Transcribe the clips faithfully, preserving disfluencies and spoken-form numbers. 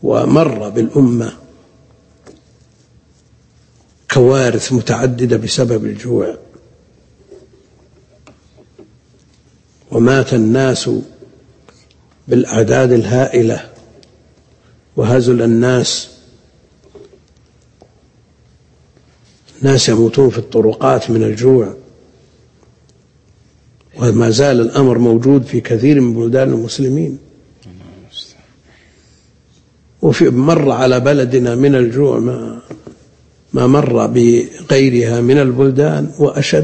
ومر بالأمة كوارث متعددة بسبب الجوع، ومات الناس بالأعداد الهائلة، وهزل الناس، الناس يموتون في الطرقات من الجوع، وما زال الأمر موجود في كثير من بلدان المسلمين. وفي مر على بلدنا من الجوع ما ما مر بغيرها من البلدان وأشد.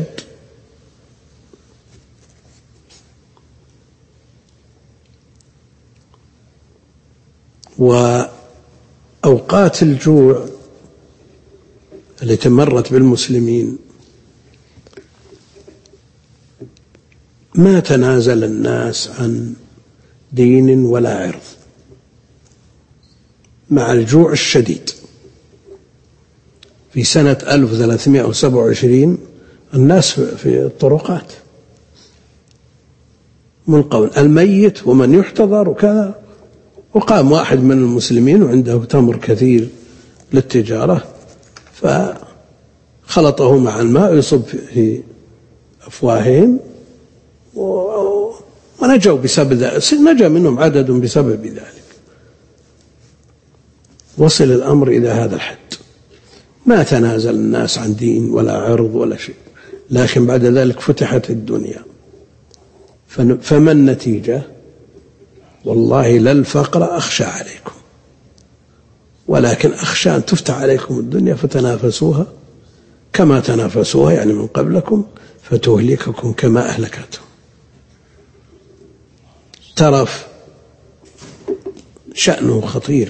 وأوقات الجوع التي مرت بالمسلمين ما تنازل الناس عن دين ولا عرض مع الجوع الشديد. في سنة ألف وثلاثمائة وسبعة وعشرين الناس في الطرقات ملقون، الميت ومن يحتضر وكذا. وقام واحد من المسلمين وعنده تمر كثير للتجارة فخلطه مع الماء يصب في أفواههم ونجوا بسبب ذلك، نجا منهم عدد بسبب ذلك. وصل الأمر إلى هذا الحد، ما تنازل الناس عن دين ولا عرض ولا شيء. لكن بعد ذلك فتحت الدنيا، فما النتيجة؟ والله لا الفقر أخشى عليكم، ولكن أخشى أن تفتح عليكم الدنيا فتنافسوها كما تنافسوها يعني من قبلكم فتهلككم كما أهلكتهم. ترف شأنه خطير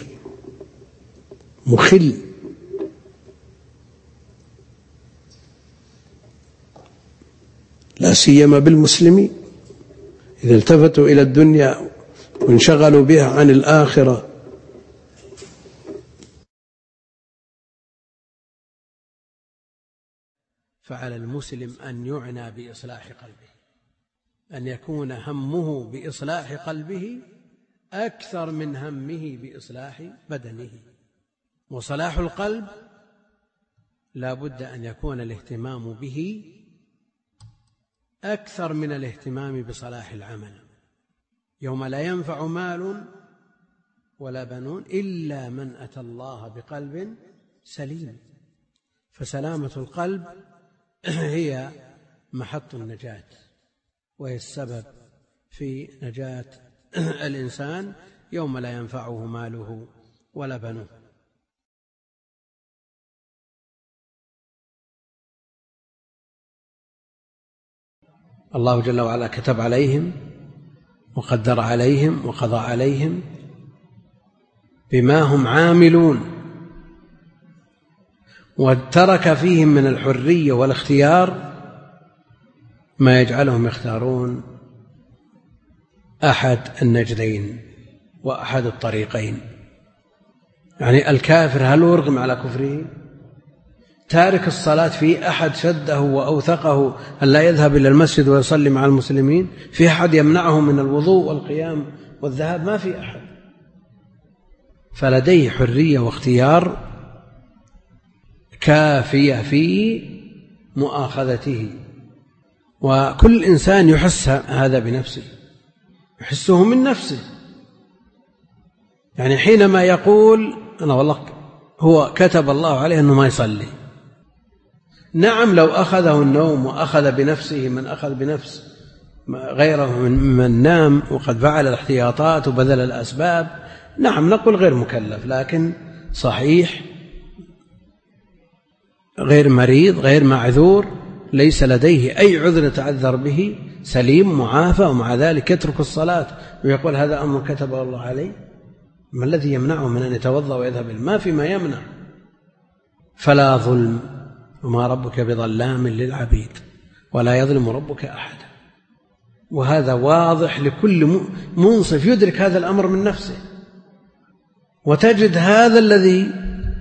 مخل، لا سيما بالمسلمين إذا التفتوا إلى الدنيا وانشغلوا بها عن الآخرة. فعلى المسلم أن يعنى بإصلاح قلبه، أن يكون همه بإصلاح قلبه أكثر من همه بإصلاح بدنه. وصلاح القلب لا بد أن يكون الاهتمام به أكثر من الاهتمام بصلاح العمل. يوم لا ينفع مال ولا بنون إلا من أتى الله بقلب سليم. فسلامة القلب هي محط النجاة، وهي السبب في نجاة الإنسان يوم لا ينفعه ماله ولا بنون. الله جل وعلا كتب عليهم وقدر عليهم وقضى عليهم بما هم عاملون، وترك فيهم من الحرية والاختيار ما يجعلهم يختارون أحد النجدين وأحد الطريقين. يعني الكافر هل يرغم على كفره؟ تارك الصلاة في أحد شده وأوثقه أن لا يذهب إلى المسجد ويصلي مع المسلمين؟ في أحد يمنعه من الوضوء والقيام والذهاب؟ ما في أحد. فلديه حرية واختيار كافية في مؤاخذته. وكل إنسان يحس هذا بنفسه، يحسه من نفسه. يعني حينما يقول أنا والله هو كتب الله عليه أنه ما يصلي، نعم لو أخذه النوم وأخذ بنفسه من أخذ بنفس غيره من نام وقد فعل الاحتياطات وبذل الأسباب، نعم نقول غير مكلف، لكن صحيح غير مريض غير معذور ليس لديه أي عذر يتعذر به، سليم معافى، ومع ذلك يترك الصلاة ويقول هذا أمر كتبه الله عليه. ما الذي يمنعه من أن يتوضأ ويذهب؟ ما في ما يمنع. فلا ظلم، وما ربك بظلام للعبيد، ولا يظلم ربك أحد. وهذا واضح لكل منصف يدرك هذا الأمر من نفسه. وتجد هذا الذي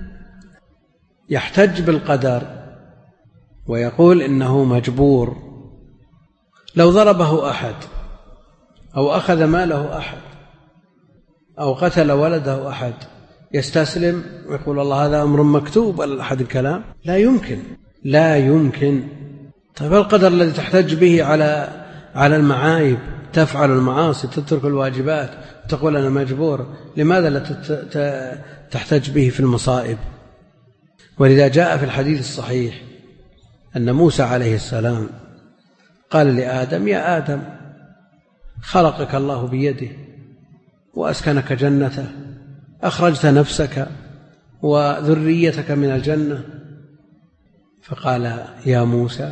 يحتج بالقدر ويقول إنه مجبور، لو ضربه أحد أو أخذ ماله أحد أو قتل ولده أحد يستسلم ويقول الله هذا أمر مكتوب ولا أحد الكلام؟ لا يمكن، لا يمكن. طيب القدر الذي تحتج به على على المعايب، تفعل المعاصي تترك الواجبات وتقول أنا مجبور، لماذا لا تحتج به في المصائب؟ ولذا جاء في الحديث الصحيح أن موسى عليه السلام قال لآدم يا آدم خلقك الله بيده وأسكنك جنته، أخرجت نفسك وذريتك من الجنة، فقال يا موسى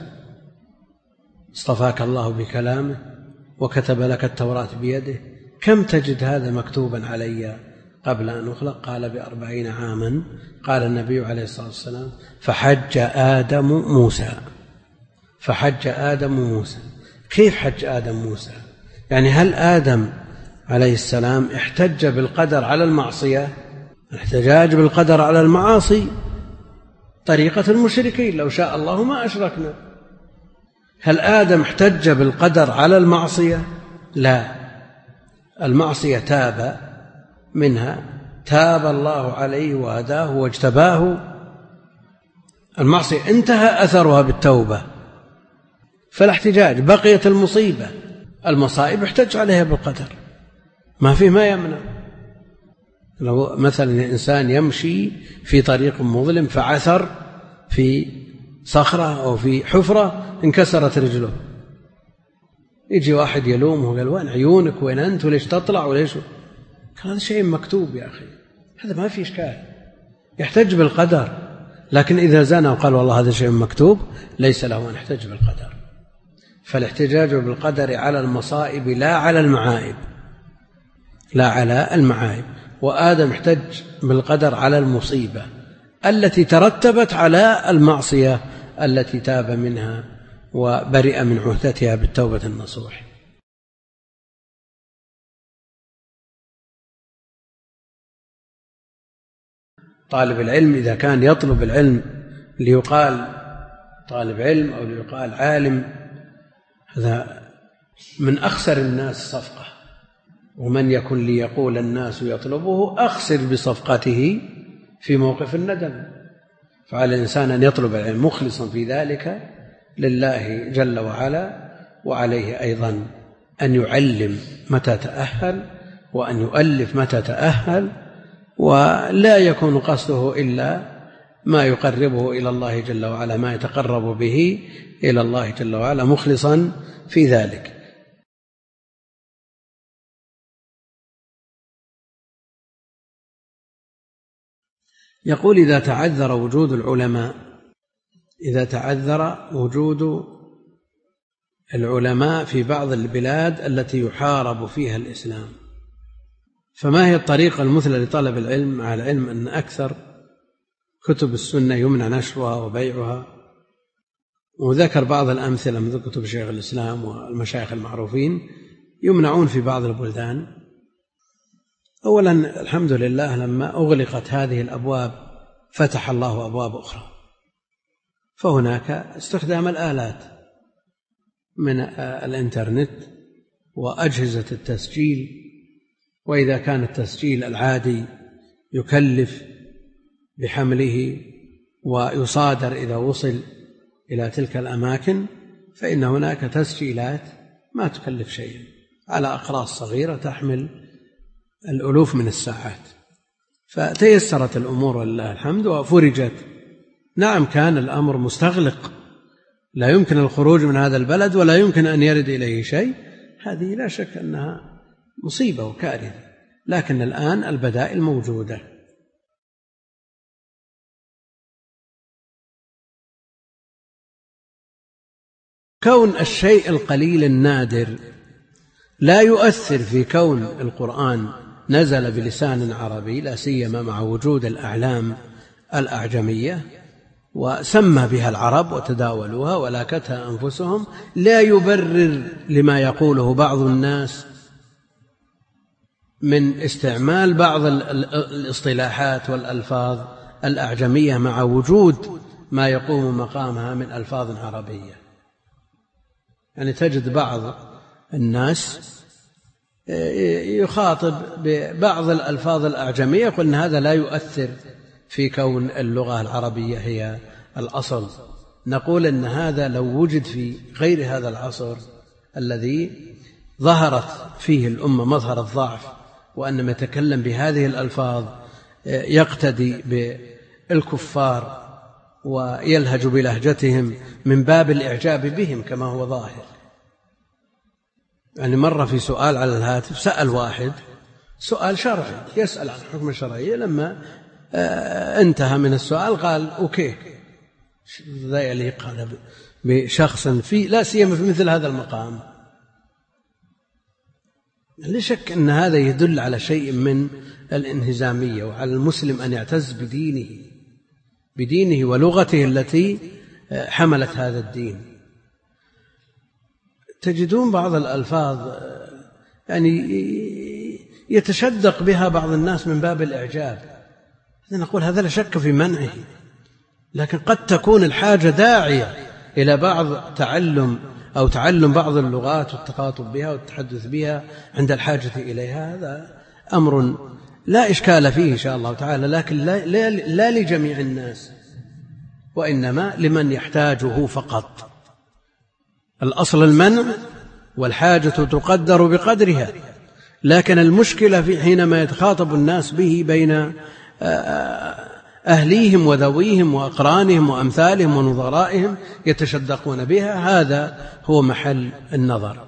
اصطفاك الله بكلامه وكتب لك التوراة بيده، كم تجد هذا مكتوبا علي قبل أن أخلق؟ قال بأربعين عاما. قال النبي عليه الصلاة والسلام فحج آدم موسى، فحج آدم موسى. كيف حج آدم موسى؟ يعني هل آدم عليه السلام احتج بالقدر على المعصية؟ الاحتجاج بالقدر على المعاصي طريقة المشركين، لو شاء الله ما أشركنا. هل آدم احتج بالقدر على المعصية؟ لا، المعصية تاب منها، تاب الله عليه وهداه واجتباه، المعصية انتهى أثرها بالتوبة، فلا احتجاج. بقيت المصيبة، المصائب احتج عليها بالقدر، ما في ما يمنع. لو مثلا إنسان يمشي في طريق مظلم فعثر في صخرة أو في حفرة انكسرت رجله، يجي واحد يلومه قال وين عيونك، وين أنت، وليش تطلع، وليش؟ قال هذا شيء مكتوب يا أخي، هذا ما في إشكال، يحتج بالقدر. لكن إذا زنى وقال والله هذا شيء مكتوب ليس له أن يحتج بالقدر. فالاحتجاج بالقدر على المصائب لا على المعائب، لا على المعايب. وآدم احتج بالقدر على المصيبة التي ترتبت على المعصية التي تاب منها وبرئ من عهدتها بالتوبة النصوح. طالب العلم إذا كان يطلب العلم ليقال طالب علم أو ليقال عالم، هذا من أخسر الناس صفقة، ومن يكن ليقول الناس يطلبه أخسر بصفقته في موقف الندم. فعلى الإنسان أن يطلب العلم مخلصا في ذلك لله جل وعلا، وعليه أيضا أن يعلم متى تأهل وأن يؤلف متى تأهل، ولا يكون قصده إلا ما يقربه إلى الله جل وعلا، ما يتقرب به إلى الله جل وعلا، مخلصا في ذلك. يقول إذا تعذر وجود العلماء إذا تعذر وجود العلماء في بعض البلاد التي يحارب فيها الإسلام، فما هي الطريقة المثلى لطلب العلم، مع العلم أن أكثر كتب السنة يمنع نشرها وبيعها؟ وذكر بعض الأمثلة من كتب شيخ الإسلام والمشايخ المعروفين يمنعون في بعض البلدان. أولا الحمد لله لما أغلقت هذه الأبواب فتح الله أبواب أخرى، فهناك استخدام الآلات من الإنترنت وأجهزة التسجيل، وإذا كان التسجيل العادي يكلف بحمله ويصادر إذا وصل إلى تلك الأماكن، فإن هناك تسجيلات ما تكلف شيئا على أقراص صغيرة تحمل الألوف من الساعات، فتيسرت الأمور ولله الحمد وفرجت. نعم كان الأمر مستغلق، لا يمكن الخروج من هذا البلد ولا يمكن أن يرد إليه شيء، هذه لا شك أنها مصيبة وكارثة، لكن الآن البدائل موجودة. كون الشيء القليل النادر لا يؤثر في كون القرآن نزل بلسان عربي، لا سيما مع وجود الأعلام الأعجمية وسمى بها العرب وتداولوها ولاكتها أنفسهم، لا يبرر لما يقوله بعض الناس من استعمال بعض الاصطلاحات والألفاظ الأعجمية مع وجود ما يقوم مقامها من ألفاظ عربية. يعني تجد بعض الناس يخاطب ببعض الألفاظ الأعجمية يقول أن هذا لا يؤثر في كون اللغة العربية هي الأصل. نقول أن هذا لو وجد في غير هذا العصر الذي ظهرت فيه الأمة مظهر الضعف، وأن من يتكلم بهذه الألفاظ يقتدي بالكفار ويلهج بلهجتهم من باب الإعجاب بهم كما هو ظاهر. يعني مرة في سؤال على الهاتف سأل واحد سؤال شرعي يسأل عن حكم شرعي، لما انتهى من السؤال قال أوكي. لا يليق هذا بشخص في لا سيما في مثل هذا المقام. لا شك أن هذا يدل على شيء من الانهزامية، وعلى المسلم أن يعتز بدينه بدينه ولغته التي حملت هذا الدين. تجدون بعض الألفاظ يعني يتشدق بها بعض الناس من باب الإعجاب، نقول هذا لا شك في منعه، لكن قد تكون الحاجة داعية إلى بعض تعلم أو تعلم بعض اللغات والتخاطب بها والتحدث بها عند الحاجة إليها. هذا أمر لا إشكال فيه إن شاء الله تعالى، لكن لا, لا, لا لجميع الناس، وإنما لمن يحتاجه فقط. الأصل المنع والحاجة تقدر بقدرها، لكن المشكلة في حينما يتخاطب الناس به بين أهليهم وذويهم وأقرانهم وأمثالهم ونظرائهم يتشدقون بها، هذا هو محل النظر.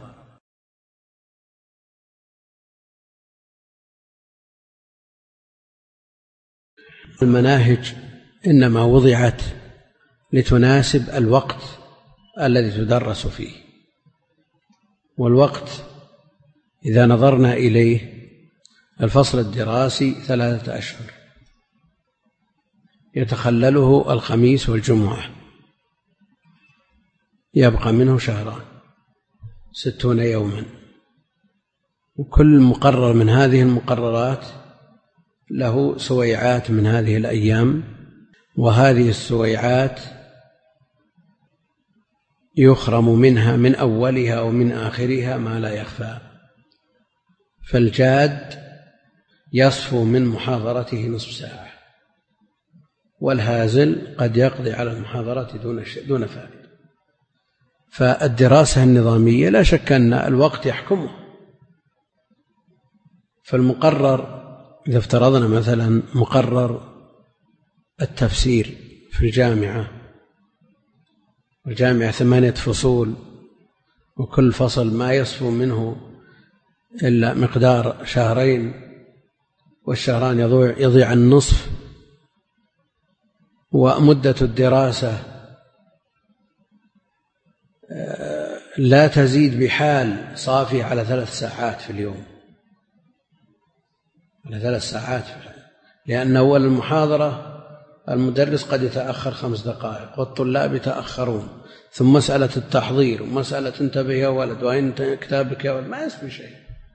المناهج إنما وضعت لتناسب الوقت الذي تدرس فيه، والوقت إذا نظرنا إليه الفصل الدراسي ثلاثة أشهر يتخلله الخميس والجمعة، يبقى منه شهران ستون يوما، وكل مقرر من هذه المقررات له سويعات من هذه الأيام، وهذه السويعات يخرم منها من أولها ومن آخرها ما لا يخفى. فالجاد يصفو من محاضرته نصف ساعة، والهازل قد يقضي على المحاضرة دون دون فائدة. فالدراسة النظامية لا شك أن الوقت يحكمه. فالمقرر إذا افترضنا مثلا مقرر التفسير في الجامعة، الجامعة ثمانية فصول، وكل فصل ما يصفو منه إلا مقدار شهرين، والشهران يضيع النصف، ومدة الدراسة لا تزيد بحال صافية على ثلاث ساعات في اليوم، على ثلاث ساعات في اليوم، لأن أول المحاضرة المدرس قد يتأخر خمس دقائق والطلاب يتأخرون، ثم مسألة التحضير ومسألة انتبه يا ولد وين كتابك يا ولد، ما يسوي شيء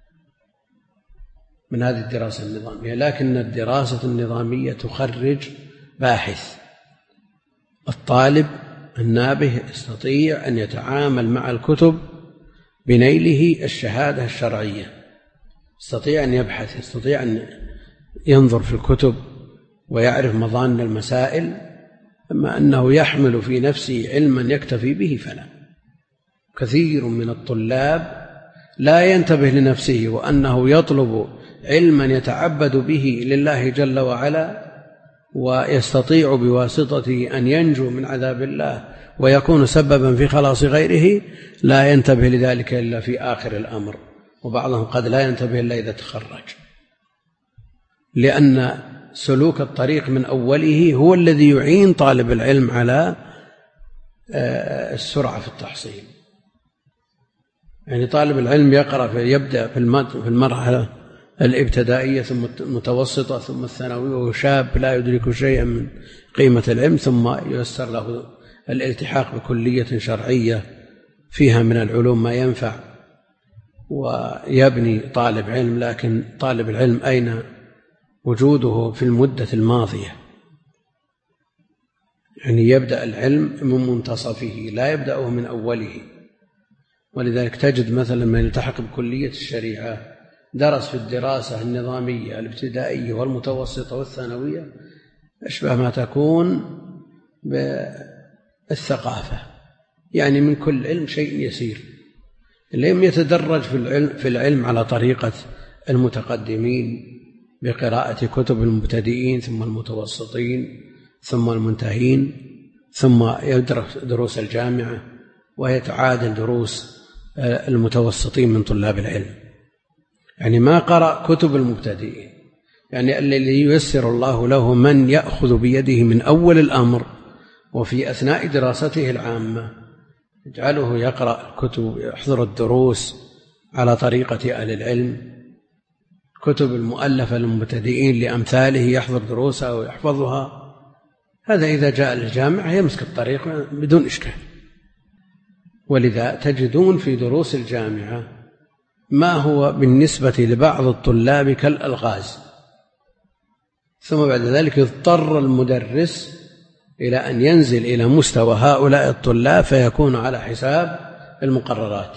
من هذه الدراسة النظامية. لكن الدراسة النظامية تخرج باحث. الطالب النابه يستطيع أن يتعامل مع الكتب بنيله الشهادة الشرعية، يستطيع أن يبحث، يستطيع أن ينظر في الكتب ويعرف مظان المسائل، أما أنه يحمل في نفسه علما يكتفي به فلا. كثير من الطلاب لا ينتبه لنفسه وأنه يطلب علما يتعبد به لله جل وعلا، ويستطيع بواسطته أن ينجو من عذاب الله ويكون سببا في خلاص غيره، لا ينتبه لذلك إلا في آخر الأمر، وبعضهم قد لا ينتبه إلا إذا تخرج، لأن سلوك الطريق من أوله هو الذي يعين طالب العلم على السرعة في التحصيل. يعني طالب العلم يقرأ في يبدأ في المرحلة الابتدائية ثم المتوسطة ثم الثانوية، وهو شاب لا يدرك شيئا من قيمة العلم، ثم ييسر له الالتحاق بكلية شرعية فيها من العلوم ما ينفع ويبني طالب علم. لكن طالب العلم أين وجوده في المدة الماضية؟ يعني يبدأ العلم من منتصفه لا يبدأه من أوله. ولذلك تجد مثلا من يلتحق بكلية الشريعة درس في الدراسة النظامية الابتدائية والمتوسطة والثانوية أشبه ما تكون بالثقافة، يعني من كل علم شيء يسير. العلم يتدرج في العلم, في العلم على طريقة المتقدمين بقراءة كتب المبتدئين ثم المتوسطين ثم المنتهين، ثم يدرس دروس الجامعة وهي تعادل دروس المتوسطين من طلاب العلم. يعني ما قرأ كتب المبتدئين، يعني الذي ييسر الله له من يأخذ بيده من أول الأمر وفي أثناء دراسته العامة يجعله يقرأ كتب، يحضر الدروس على طريقة أهل العلم، كتب المؤلفة للمبتدئين لأمثاله يحضر دروسها ويحفظها. هذا إذا جاء للجامعة يمسك الطريق بدون إشكال. ولذا تجدون في دروس الجامعة ما هو بالنسبة لبعض الطلاب كالألغاز، ثم بعد ذلك يضطر المدرس إلى أن ينزل إلى مستوى هؤلاء الطلاب فيكون على حساب المقررات.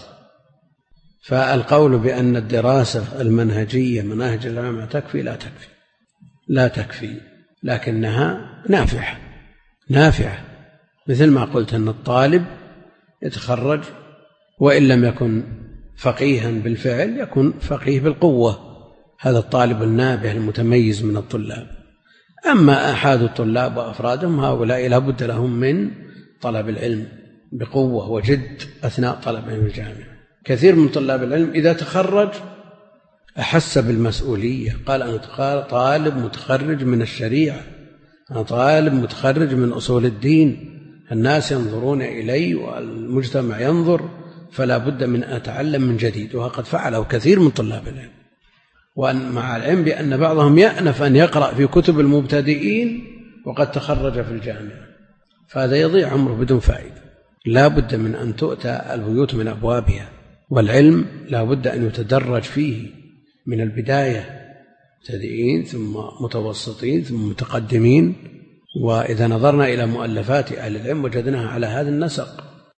فالقول بأن الدراسة المنهجية مناهج الجامعة تكفي لا تكفي لا تكفي لكنها نافعة نافعة مثل ما قلت أن الطالب يتخرج وإن لم يكن فقيها بالفعل يكون فقيه بالقوة، هذا الطالب النابه المتميز من الطلاب. أما آحاد الطلاب وأفرادهم هؤلاء لا بد لهم من طلب العلم بقوة وجد أثناء طلبهم الجامعة. كثير من طلاب العلم إذا تخرج أحس بالمسؤولية، قال أنا طالب متخرج من الشريعة، أنا طالب متخرج من أصول الدين، الناس ينظرون إلي والمجتمع ينظر، فلا بد من أن أتعلم من جديد. وقد فعله كثير من طلاب العلم، ومع العلم بأن بعضهم يأنف أن يقرأ في كتب المبتدئين وقد تخرج في الجامعة، فهذا يضيع عمره بدون فائدة. لا بد من أن تؤتى البيوت من أبوابها، والعلم لا بد أن يتدرج فيه من البداية، مبتدئين ثم متوسطين ثم متقدمين. وإذا نظرنا إلى مؤلفات أهل العلم وجدناها على هذا النسق.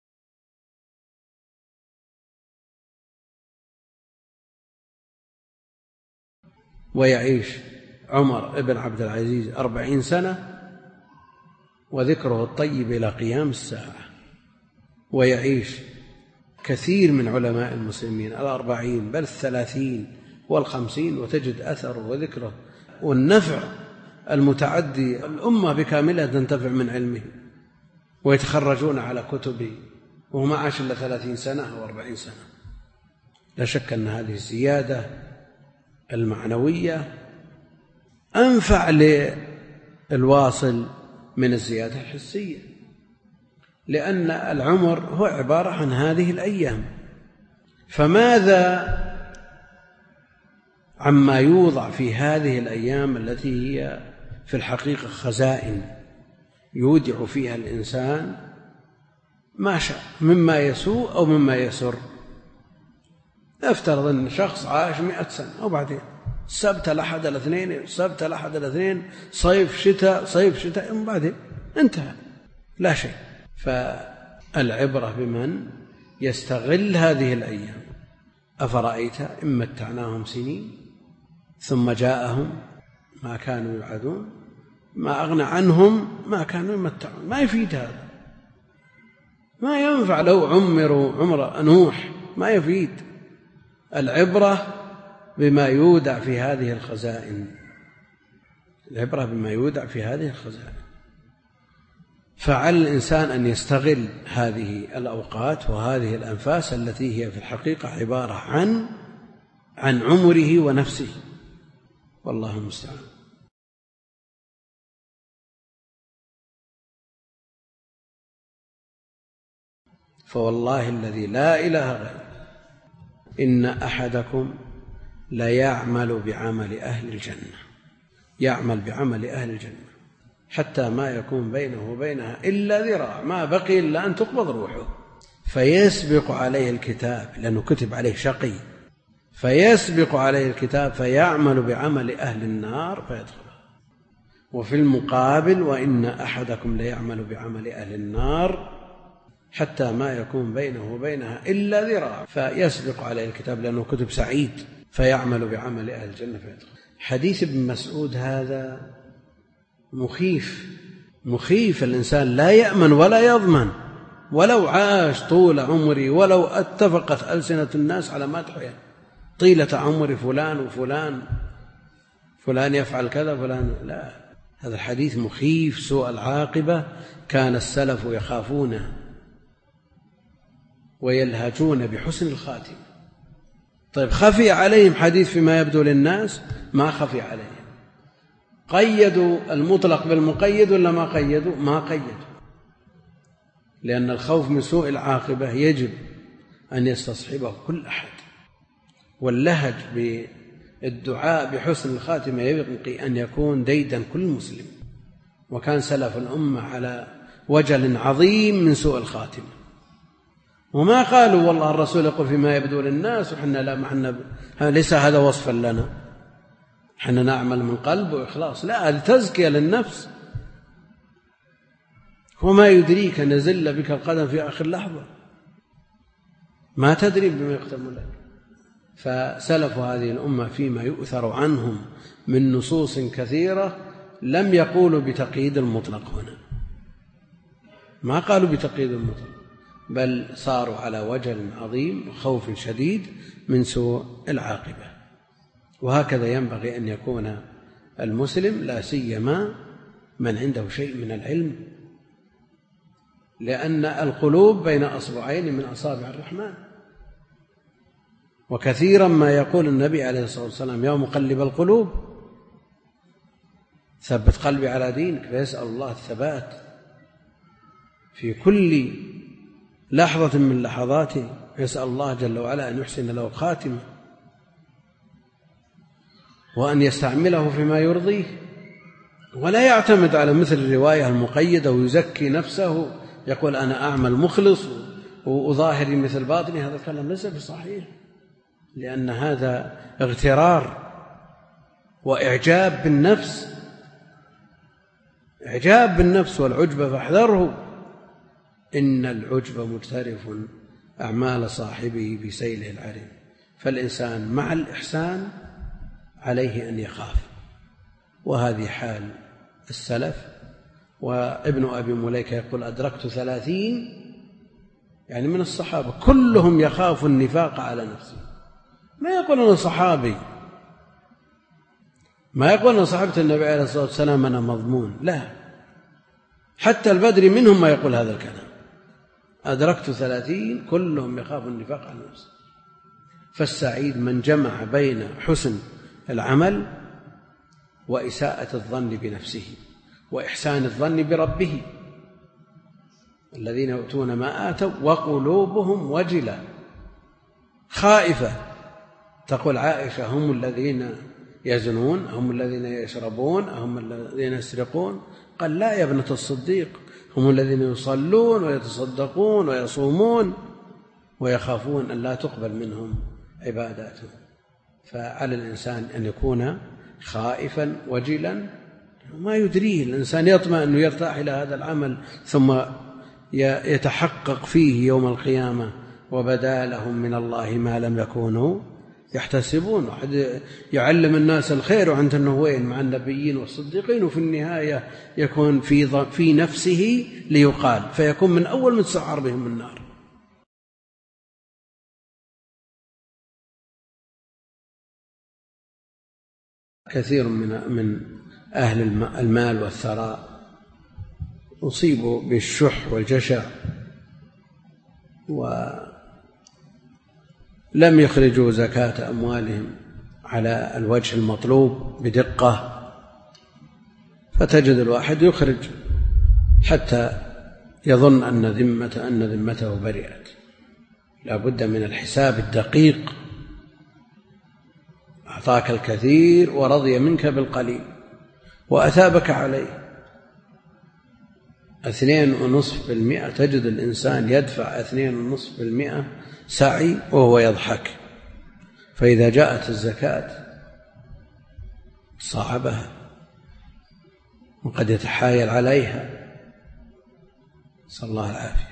ويعيش عمر بن عبد العزيز أربعين سنة وذكره الطيب إلى قيام الساعة، ويعيش كثير من علماء المسلمين الأربعين بل الثلاثين والخمسين وتجد أثره وذكره والنفع المتعدي. الأمة بكاملها تنتفع من علمه ويتخرجون على كتبه وهو ما عاش إلا ثلاثين سنة أو أربعين سنة. لا شك أن هذه الزيادة المعنوية أنفع للواصل من الزيادة الحسية، لأن العمر هو عبارة عن هذه الأيام. فماذا عما يوضع في هذه الأيام التي هي في الحقيقة خزائن يودع فيها الإنسان ما شاء مما يسوء أو مما يسر. افترض أن شخص عاش مئة سنة وبعدين سبت الأحد الاثنين سبت الأحد الاثنين صيف شتاء صيف شتاء وبعدين انتهى لا شيء. فالعبرة بمن يستغل هذه الأيام. أفرأيت إن متعناهم سنين ثم جاءهم ما كانوا يوعدون ما أغنى عنهم ما كانوا يمتعون. ما يفيد هذا، ما ينفع لو عمروا عمر نوح، ما يفيد. العبرة بما يودع في هذه الخزائن، العبرة بما يودع في هذه الخزائن. فعلى الإنسان أن يستغل هذه الأوقات وهذه الأنفاس التي هي في الحقيقة عبارة عن عن عمره ونفسه، والله المستعان. فوالله الذي لا إله غيره إن أحدكم ليعمل بعمل أهل الجنة، يعمل بعمل أهل الجنة حتى ما يكون بينه وبينها إلا ذراع، ما بقي إلا أن تقبض روحه، فيسبق عليه الكتاب لأنه كتب عليه شقي، فيسبق عليه الكتاب فيعمل بعمل أهل النار فيدخلها. وفي المقابل وإن أحدكم ليعمل بعمل أهل النار حتى ما يكون بينه وبينها إلا ذراع، فيسبق عليه الكتاب لأنه كتب سعيد فيعمل بعمل أهل الجنة فيدخل. حديث ابن مسعود هذا مخيف مخيف، الإنسان لا يأمن ولا يضمن، ولو عاش طول عمري، ولو اتفقت ألسنة الناس على مدحه طيلة عمر فلان وفلان، فلان يفعل كذا فلان، لا، هذا الحديث مخيف سوء العاقبة. كان السلف يخافونه ويلهجون بحسن الخاتمة. طيب خفي عليهم حديث فيما يبدو للناس؟ ما خفي عليهم. قيدوا المطلق بالمقيد ولا ما قيدوا؟ ما قيدوا، لأن الخوف من سوء العاقبة يجب أن يستصحبه كل أحد، واللهج بالدعاء بحسن الخاتمة يبقي أن يكون ديدا كل مسلم. وكان سلف الأمة على وجل عظيم من سوء الخاتمة، وما قالوا والله الرسول يقول فيما يبدو للناس وحنا لا محنا، ليس هذا وصفا لنا، حنا نعمل من قلب وإخلاص، لا، هذه تزكية للنفس. وما يدريك أن يزل بك القدم في آخر لحظة، ما تدري بما يختم لك. فسلف هذه الأمة فيما يؤثر عنهم من نصوص كثيرة لم يقولوا بتقييد المطلق هنا، ما قالوا بتقييد المطلق، بل صاروا على وجل عظيم وخوف شديد من سوء العاقبة. وهكذا ينبغي أن يكون المسلم، لا سيما من عنده شيء من العلم، لأن القلوب بين أصبعين من أصابع الرحمن. وكثيرا ما يقول النبي عليه الصلاة والسلام: يا مقلب القلوب ثبت قلبي على دينك. فيسأل الله الثبات في كل لحظة من لحظاته، يسأل الله جل وعلا أن يحسن له خاتمة وأن يستعمله فيما يرضيه، ولا يعتمد على مثل الرواية المقيدة ويزكي نفسه، يقول أنا أعمل مخلص وأظاهري مثل باطني. هذا الكلام ليس بصحيح، لأن هذا اغترار وإعجاب بالنفس، إعجاب بالنفس والعجب فاحذره، إن العجب مجترف أعمال صاحبه بسيله العريم. فالإنسان مع الإحسان عليه أن يخاف، وهذه حال السلف. وابن أبي مليكة يقول: أدركت ثلاثين، يعني من الصحابة كلهم يخاف النفاق على نفسه. ما يقول أنا صحابي، ما يقول أنا صحابة النبي عليه الصلاة والسلام أنا مضمون، لا، حتى البدري منهم ما يقول هذا الكلام. أدركت ثلاثين كلهم يخاف النفاق على نفسه. فالسعيد من جمع بين حسن العمل وإساءة الظن بنفسه وإحسان الظن بربه. الذين يؤتون ما آتوا وقلوبهم وجلة، خائفة. تقول عائشة: هم الذين يزنون، هم الذين يشربون، هم الذين يسرقون؟ قال: لا يا ابنة الصديق، هم الذين يصلون ويتصدقون ويصومون ويخافون أن لا تقبل منهم عباداتهم. فعلى الإنسان أن يكون خائفا وجلا، ما يدريه الإنسان، يطمع أنه يرتاح إلى هذا العمل ثم يتحقق فيه يوم القيامة وبدا لهم من الله ما لم يكونوا يحتسبون. واحد يعلم الناس الخير وعنده أنه وين مع النبيين والصديقين، وفي النهاية يكون في في نفسه ليقال، فيكون من أول متسعر بهم النار. كثير من من أهل المال والثراء أصيبوا بالشح والجشع ولم يخرجوا زكاة أموالهم على الوجه المطلوب بدقة، فتجد الواحد يخرج حتى يظن أن ذمة أن ذمته برئت. لا بد من الحساب الدقيق. أعطاك الكثير ورضي منك بالقليل وأثابك عليه. اثنين ونصف بالمئة، تجد الإنسان يدفع اثنين ونصف بالمئة سعي وهو يضحك، فإذا جاءت الزكاة صعبها وقد يتحايل عليها، نسأل الله العافية.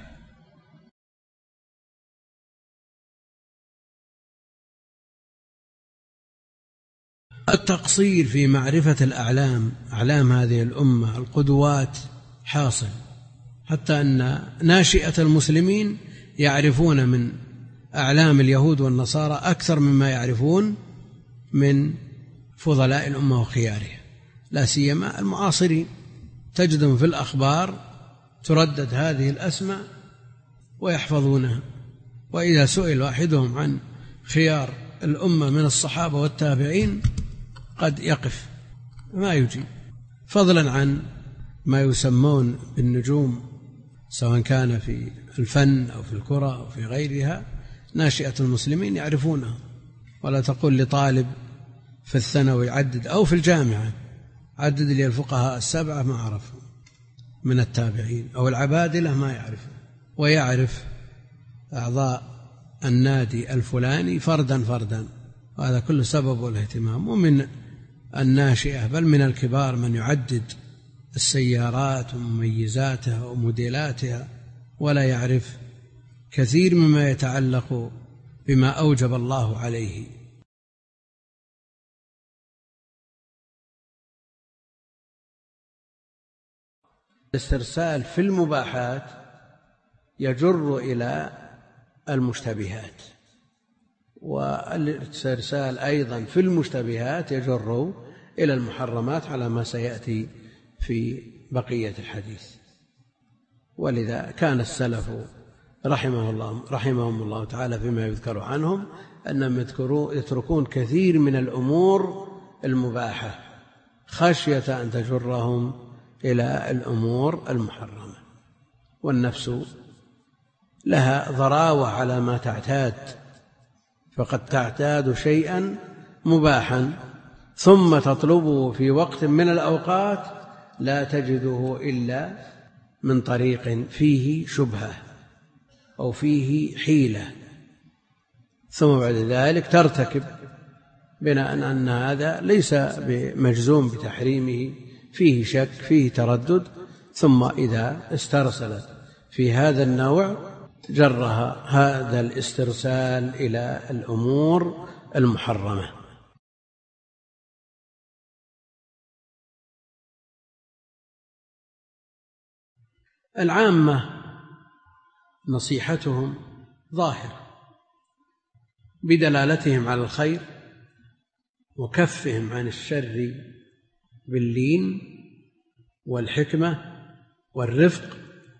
التقصير في معرفة الأعلام، أعلام هذه الأمة، القدوات، حاصل، حتى أن ناشئة المسلمين يعرفون من أعلام اليهود والنصارى أكثر مما يعرفون من فضلاء الأمة وخيارها، لا سيما المعاصرين، تجدهم في الأخبار تردد هذه الأسماء ويحفظونها، وإذا سئل واحدهم عن خيار الأمة من الصحابة والتابعين قد يقف ما يجيب، فضلا عن ما يسمون بالنجوم سواء كان في الفن أو في الكرة أو في غيرها، ناشئة المسلمين يعرفونها. ولا تقول لطالب في الثانوي عدد أو في الجامعة عدد لي الفقهاء السبعة ما عرفوا من التابعين، أو العبادلة ما يعرف، ويعرف أعضاء النادي الفلاني فردا فردا، وهذا كله سبب الاهتمام. ومن الناشئة بل من الكبار من يعدد السيارات ومميزاتها وموديلاتها ولا يعرف كثير مما يتعلق بما أوجب الله عليه. الاسترسال في المباحات يجر إلى المشتبهات، والاسترسال أيضا في المشتبهات يجر إلى المحرمات على ما سيأتي في بقية الحديث. ولذا كان السلف رحمه الله رحمهم الله تعالى فيما يذكر عنهم أنهم يتركون كثير من الأمور المباحة خشية أن تجرهم إلى الأمور المحرمة. والنفس لها ضراوة على ما تعتاد، فقد تعتاد شيئا مباحا ثم تطلبه في وقت من الأوقات لا تجده إلا من طريق فيه شبهة أو فيه حيلة، ثم بعد ذلك ترتكب بناء أن هذا ليس بمجزوم بتحريمه، فيه شك فيه تردد، ثم إذا استرسلت في هذا النوع جرها هذا الاسترسال إلى الأمور المحرمة. العامة نصيحتهم ظاهرة بدلالتهم على الخير وكفهم عن الشر باللين والحكمة والرفق،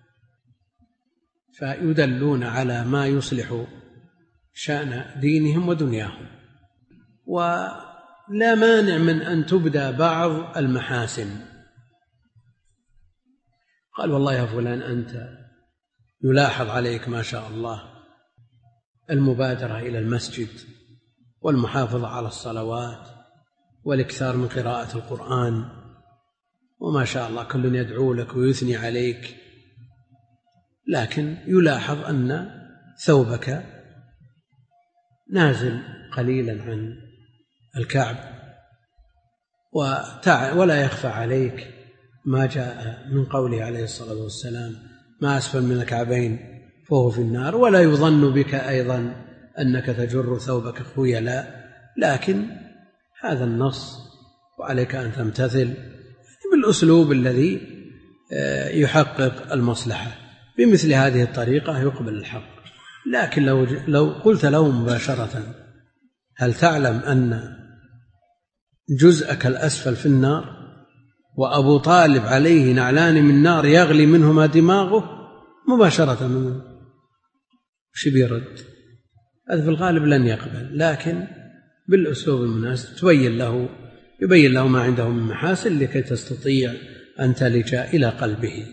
فيدلون على ما يصلح شأن دينهم ودنياهم. ولا مانع من أن تبدى بعض المحاسن، قال والله يا فلان أنت يلاحظ عليك ما شاء الله المبادرة إلى المسجد والمحافظة على الصلوات والإكثار من قراءة القرآن، وما شاء الله كل يدعو لك ويثني عليك، لكن يلاحظ أن ثوبك نازل قليلا عن الكعب، ولا يخفى عليك ما جاء من قوله عليه الصلاة والسلام ما أسفل من الكعبين فهو في النار، ولا يظن بك أيضا أنك تجر ثوبك خيلاء، لكن هذا النص وعليك أن تمتثل بالأسلوب الذي يحقق المصلحة. بمثل هذه الطريقة يقبل الحق. لكن لو, لو قلت له مباشرة هل تعلم أن جزءك الأسفل في النار وأبو طالب عليه نعلان من نار يغلي منهما دماغه، مباشرة منه وش بيرد؟ هذا في الغالب لن يقبل، لكن بالأسلوب المناسب تبين له يبين له ما عنده من محاسن لكي تستطيع أن تلج إلى قلبه.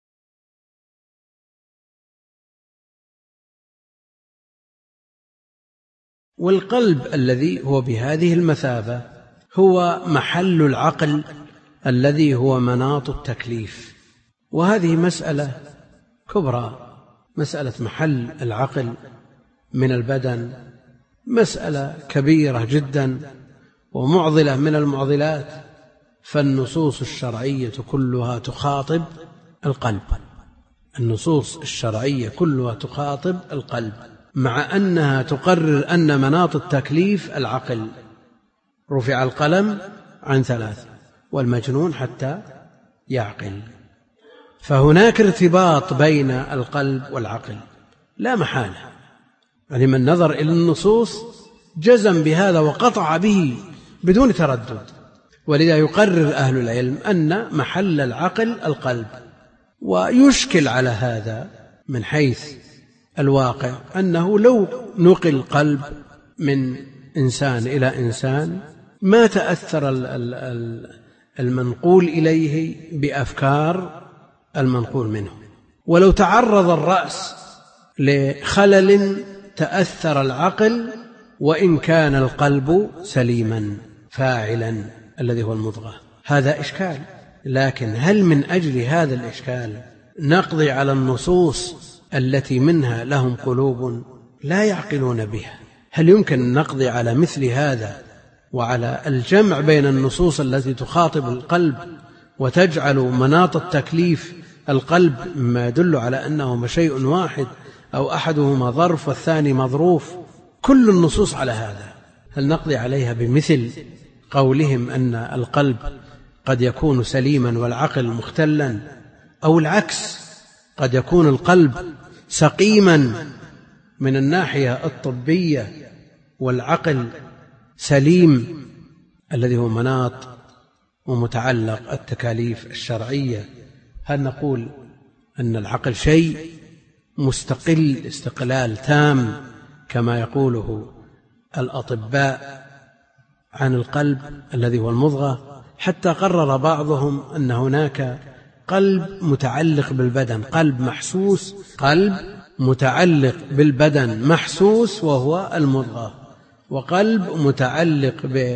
والقلب الذي هو بهذه المثابة هو محل العقل الذي هو مناط التكليف، وهذه مسألة كبرى، مسألة محل العقل من البدن مسألة كبيرة جدا ومعضلة من المعضلات، فالنصوص الشرعية كلها تخاطب القلب، النصوص الشرعية كلها تخاطب القلب، مع أنها تقرر أن مناط التكليف العقل، رفع القلم عن ثلاث والمجنون حتى يعقل. فهناك ارتباط بين القلب والعقل لا محالة، يعني من نظر إلى النصوص جزم بهذا وقطع به بدون تردد. ولذا يقرر أهل العلم أن محل العقل القلب. ويشكل على هذا من حيث الواقع أنه لو نقل القلب من إنسان إلى إنسان ما تأثر المنقول إليه بأفكار المنقول منه، ولو تعرض الرأس لخلل تأثر العقل وإن كان القلب سليما فاعلا الذي هو المضغة. هذا إشكال. لكن هل من أجل هذا الإشكال نقضي على النصوص التي منها لهم قلوب لا يعقلون بها؟ هل يمكن أن نقضي على مثل هذا وعلى الجمع بين النصوص التي تخاطب القلب وتجعل مناط التكليف القلب مما يدل على أنه شيء واحد أو أحدهما ظرف والثاني مظروف؟ كل النصوص على هذا. هل نقضي عليها بمثل قولهم أن القلب قد يكون سليما والعقل مختلا، أو العكس قد يكون القلب سقيما من الناحية الطبية والعقل سليم الذي هو مناط ومتعلق التكاليف الشرعية؟ هل نقول أن العقل شيء مستقل استقلال تام كما يقوله الأطباء عن القلب الذي هو المضغة؟ حتى قرر بعضهم أن هناك قلب متعلق بالبدن، قلب محسوس، قلب متعلق بالبدن محسوس وهو المضغة، وقلب متعلق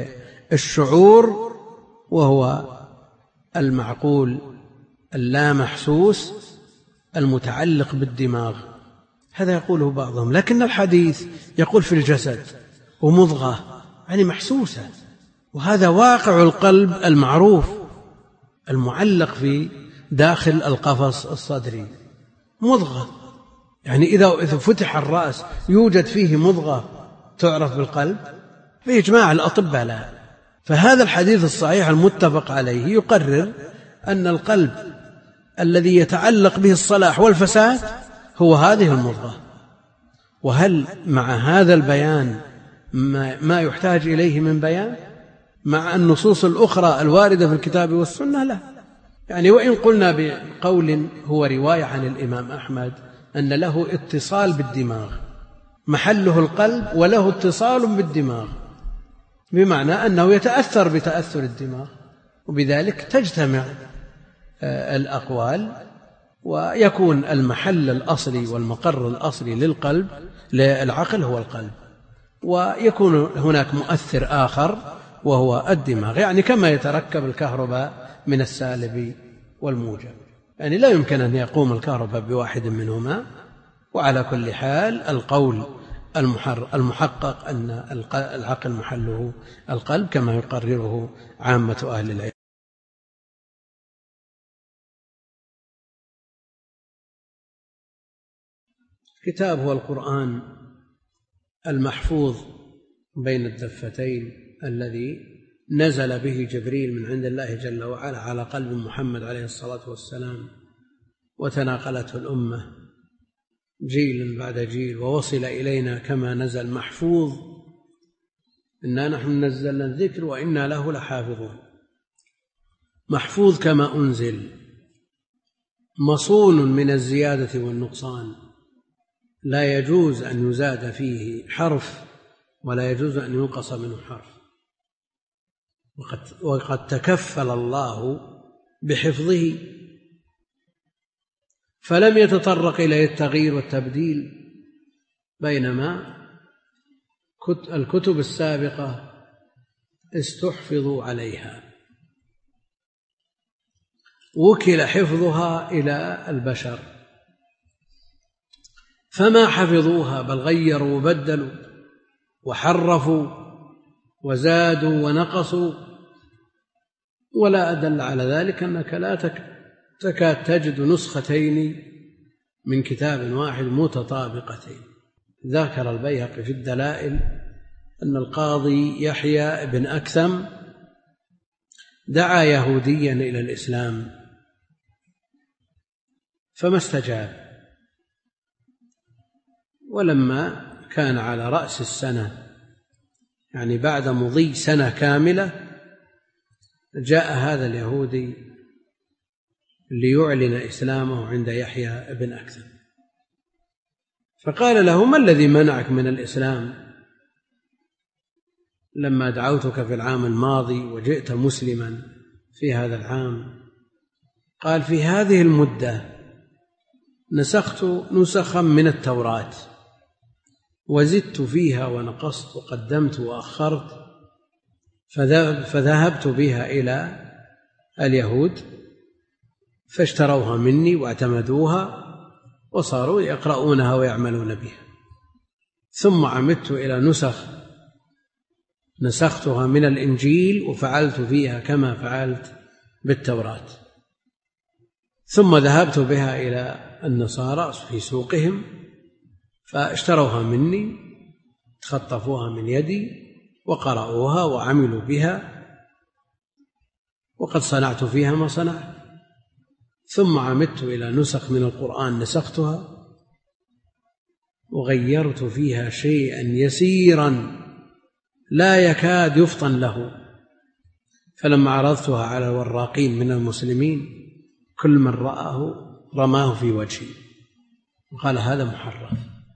بالشعور وهو المعقول اللا محسوس المتعلق بالدماغ. هذا يقوله بعضهم، لكن الحديث يقول في الجسد ومضغة يعني محسوسة، وهذا واقع القلب المعروف المعلق في داخل القفص الصدري مضغة. يعني إذا فتح الرأس يوجد فيه مضغة تعرف بالقلب بإجماع الأطباء لا. فهذا الحديث الصحيح المتفق عليه يقرر أن القلب الذي يتعلق به الصلاح والفساد هو هذه المضغة. وهل مع هذا البيان ما يحتاج إليه من بيان مع النصوص الأخرى الواردة في الكتاب والسنة؟ لا. يعني وإن قلنا بقول هو رواية عن الإمام أحمد أن له اتصال بالدماغ، محله القلب وله اتصال بالدماغ، بمعنى أنه يتأثر بتأثر الدماغ، وبذلك تجتمع الأقوال ويكون المحل الأصلي والمقر الأصلي للقلب للعقل هو القلب، ويكون هناك مؤثر آخر وهو الدماغ. يعني كما يتركب الكهرباء من السالب والموجب، يعني لا يمكن أن يقوم الكهرباء بواحد منهما. وعلى كل حال القول المحقق أن العقل محله القلب كما يقرره عامة أهل العلم. كتاب هو القرآن المحفوظ بين الدفتين الذي نزل به جبريل من عند الله جل وعلا على قلب محمد عليه الصلاة والسلام، وتناقلته الأمة جيل بعد جيل ووصل إلينا كما نزل محفوظ. إنا نحن نزلنا الذكر وإنا له لحافظون. محفوظ كما أنزل، مصون من الزيادة والنقصان، لا يجوز أن يزاد فيه حرف ولا يجوز أن ينقص منه حرف. وقد, وقد تكفل الله بحفظه فلم يتطرق إلى التغيير والتبديل، بينما الكتب السابقة استحفظوا عليها، وكل حفظها إلى البشر فما حفظوها، بل غيروا وبدلوا وحرفوا وزادوا ونقصوا. ولا أدل على ذلك أنك لا تكاد تجد نسختين من كتاب واحد متطابقتين. ذكر البيهقي في الدلائل أن القاضي يحيى بن أكثم دعا يهوديا إلى الإسلام فما استجاب، ولما كان على رأس السنة يعني بعد مضي سنة كاملة جاء هذا اليهودي ليعلن إسلامه عند يحيى بن أكثم، فقال له: ما الذي منعك من الإسلام لما دعوتك في العام الماضي وجئت مسلما في هذا العام؟ قال: في هذه المدة نسخت نسخا من التوراة وزدت فيها ونقصت وقدمت وأخرت، فذهبت بها إلى اليهود فاشتروها مني واعتمدوها وصاروا يقرؤونها ويعملون بها، ثم عمدت إلى نسخ نسختها من الإنجيل وفعلت فيها كما فعلت بالتوراة، ثم ذهبت بها إلى النصارى في سوقهم فاشتروها مني، تخطفوها من يدي وقرأوها وعملوا بها، وقد صنعت فيها ما صنعت، ثم عمدت إلى نسخ من القرآن نسختها وغيرت فيها شيئا يسيرا لا يكاد يفطن له، فلما عرضتها على الوراقين من المسلمين كل من رآه رماه في وجهي وقال: هذا محرف.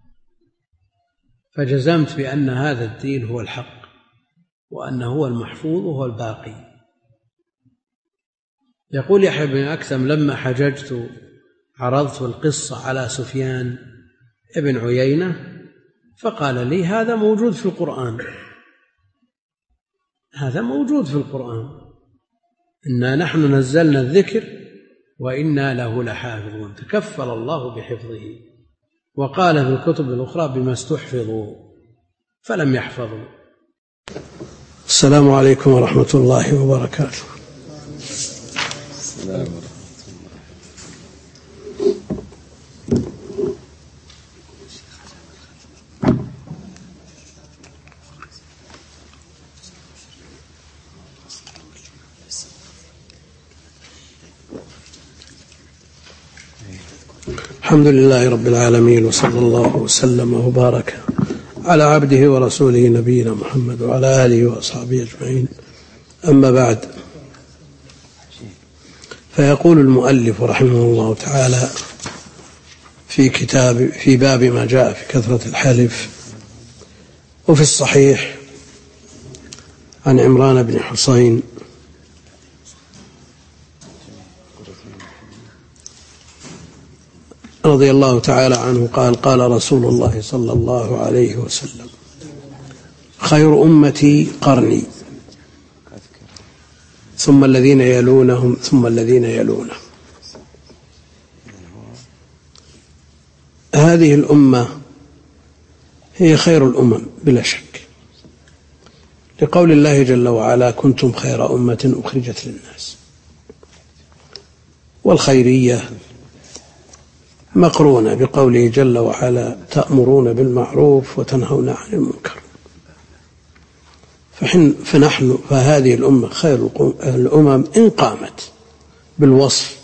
فجزمت بأن هذا الدين هو الحق وأنه هو المحفوظ وهو الباقي. يقول يحيى بن أكثم: لما حججت عرضت القصة على سفيان ابن عيينة فقال لي: هذا موجود في القرآن، هذا موجود في القرآن، إنا نحن نزلنا الذكر وإنا له لحافظون، تكفل الله بحفظه، وقال في الكتب الأخرى بما استحفظوا فلم يحفظوا. السلام عليكم ورحمة الله وبركاته. السلام ورحمة الله. الحمد لله رب العالمين، وصلى الله وسلم وبارك على عبده ورسوله نبينا محمد وعلى آله وأصحابه أجمعين، أما بعد، فيقول المؤلف رحمه الله تعالى في كتاب في باب ما جاء في كثرة الحلف. وفي الصحيح عن عمران بن حسين رضي الله تعالى عنه قال: قال رسول الله صلى الله عليه وسلم: خير أمتي قرني ثم الذين يلونهم ثم الذين يلونهم. هذه الأمة هي خير الأمم بلا شك، لقول الله جل وعلا: كنتم خير أمة أخرجت للناس. والخيرية مقرونة بقوله جل وعلا: تأمرون بالمعروف وتنهون عن المنكر. فنحن فهذه الأمة خير الأمم إن قامت بالوصف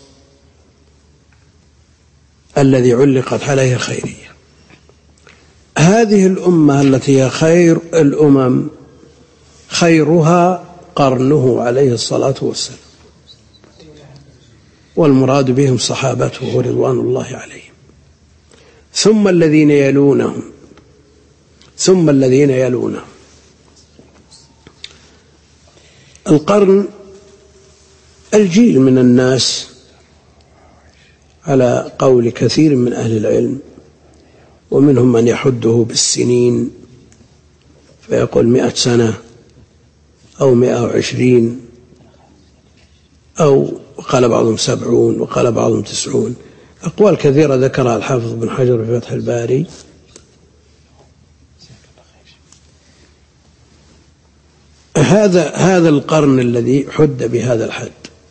الذي علقت عليه الخيرية. هذه الأمة التي هي خير الأمم خيرها قرنه عليه الصلاة والسلام، والمراد بهم صحابته رضوان الله عليهم، ثم الذين يلونهم ثم الذين يلونهم. القرن الجيل من الناس على قول كثير من أهل العلم، ومنهم من يحده بالسنين فيقول مئة سنة أو مئة وعشرين، أو وقال بعضهم سبعون وقال بعضهم تسعون، أقوال كثيرة ذكرها الحافظ بن حجر في فتح الباري. هذا هذا القرن الذي حد بهذا الحد،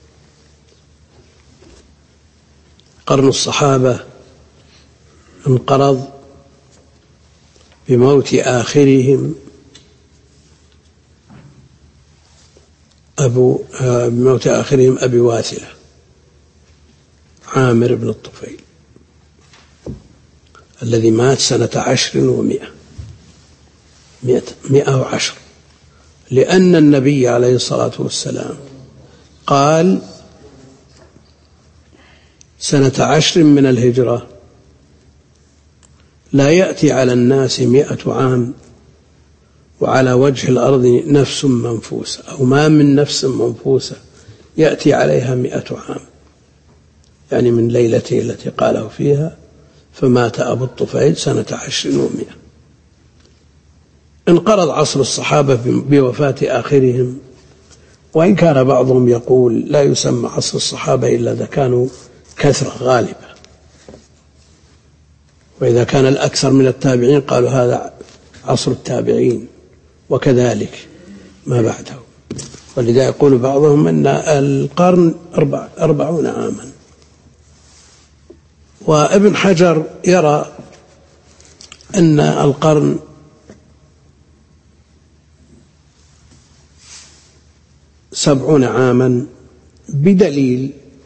قرن الصحابة، انقرض بموت آخرهم أبو بموت آخرهم أبي واثلة عامر بن الطفيل الذي مات سنة عشر ومئة مئة, مئة وعشر، لأن النبي عليه الصلاة والسلام قال سنة عشر من الهجرة لا يأتي على الناس مئة عام وعلى وجه الأرض نفس منفوسة، أو ما من نفس منفوسة يأتي عليها مئة عام، يعني من ليلته التي قاله فيها فمات أبو الطفيل سنة عشر ومئة. انقرض عصر الصحابة بوفاة آخرهم، وإن كان بعضهم يقول لا يسمى عصر الصحابة إلا إذا كانوا كثرة غالبة، وإذا كان الأكثر من التابعين قالوا هذا عصر التابعين، وكذلك ما بعده. ولذا يقول بعضهم أن القرن أربع أربعون عاما. وابن حجر يرى أن القرن سبعون عاما، بدليل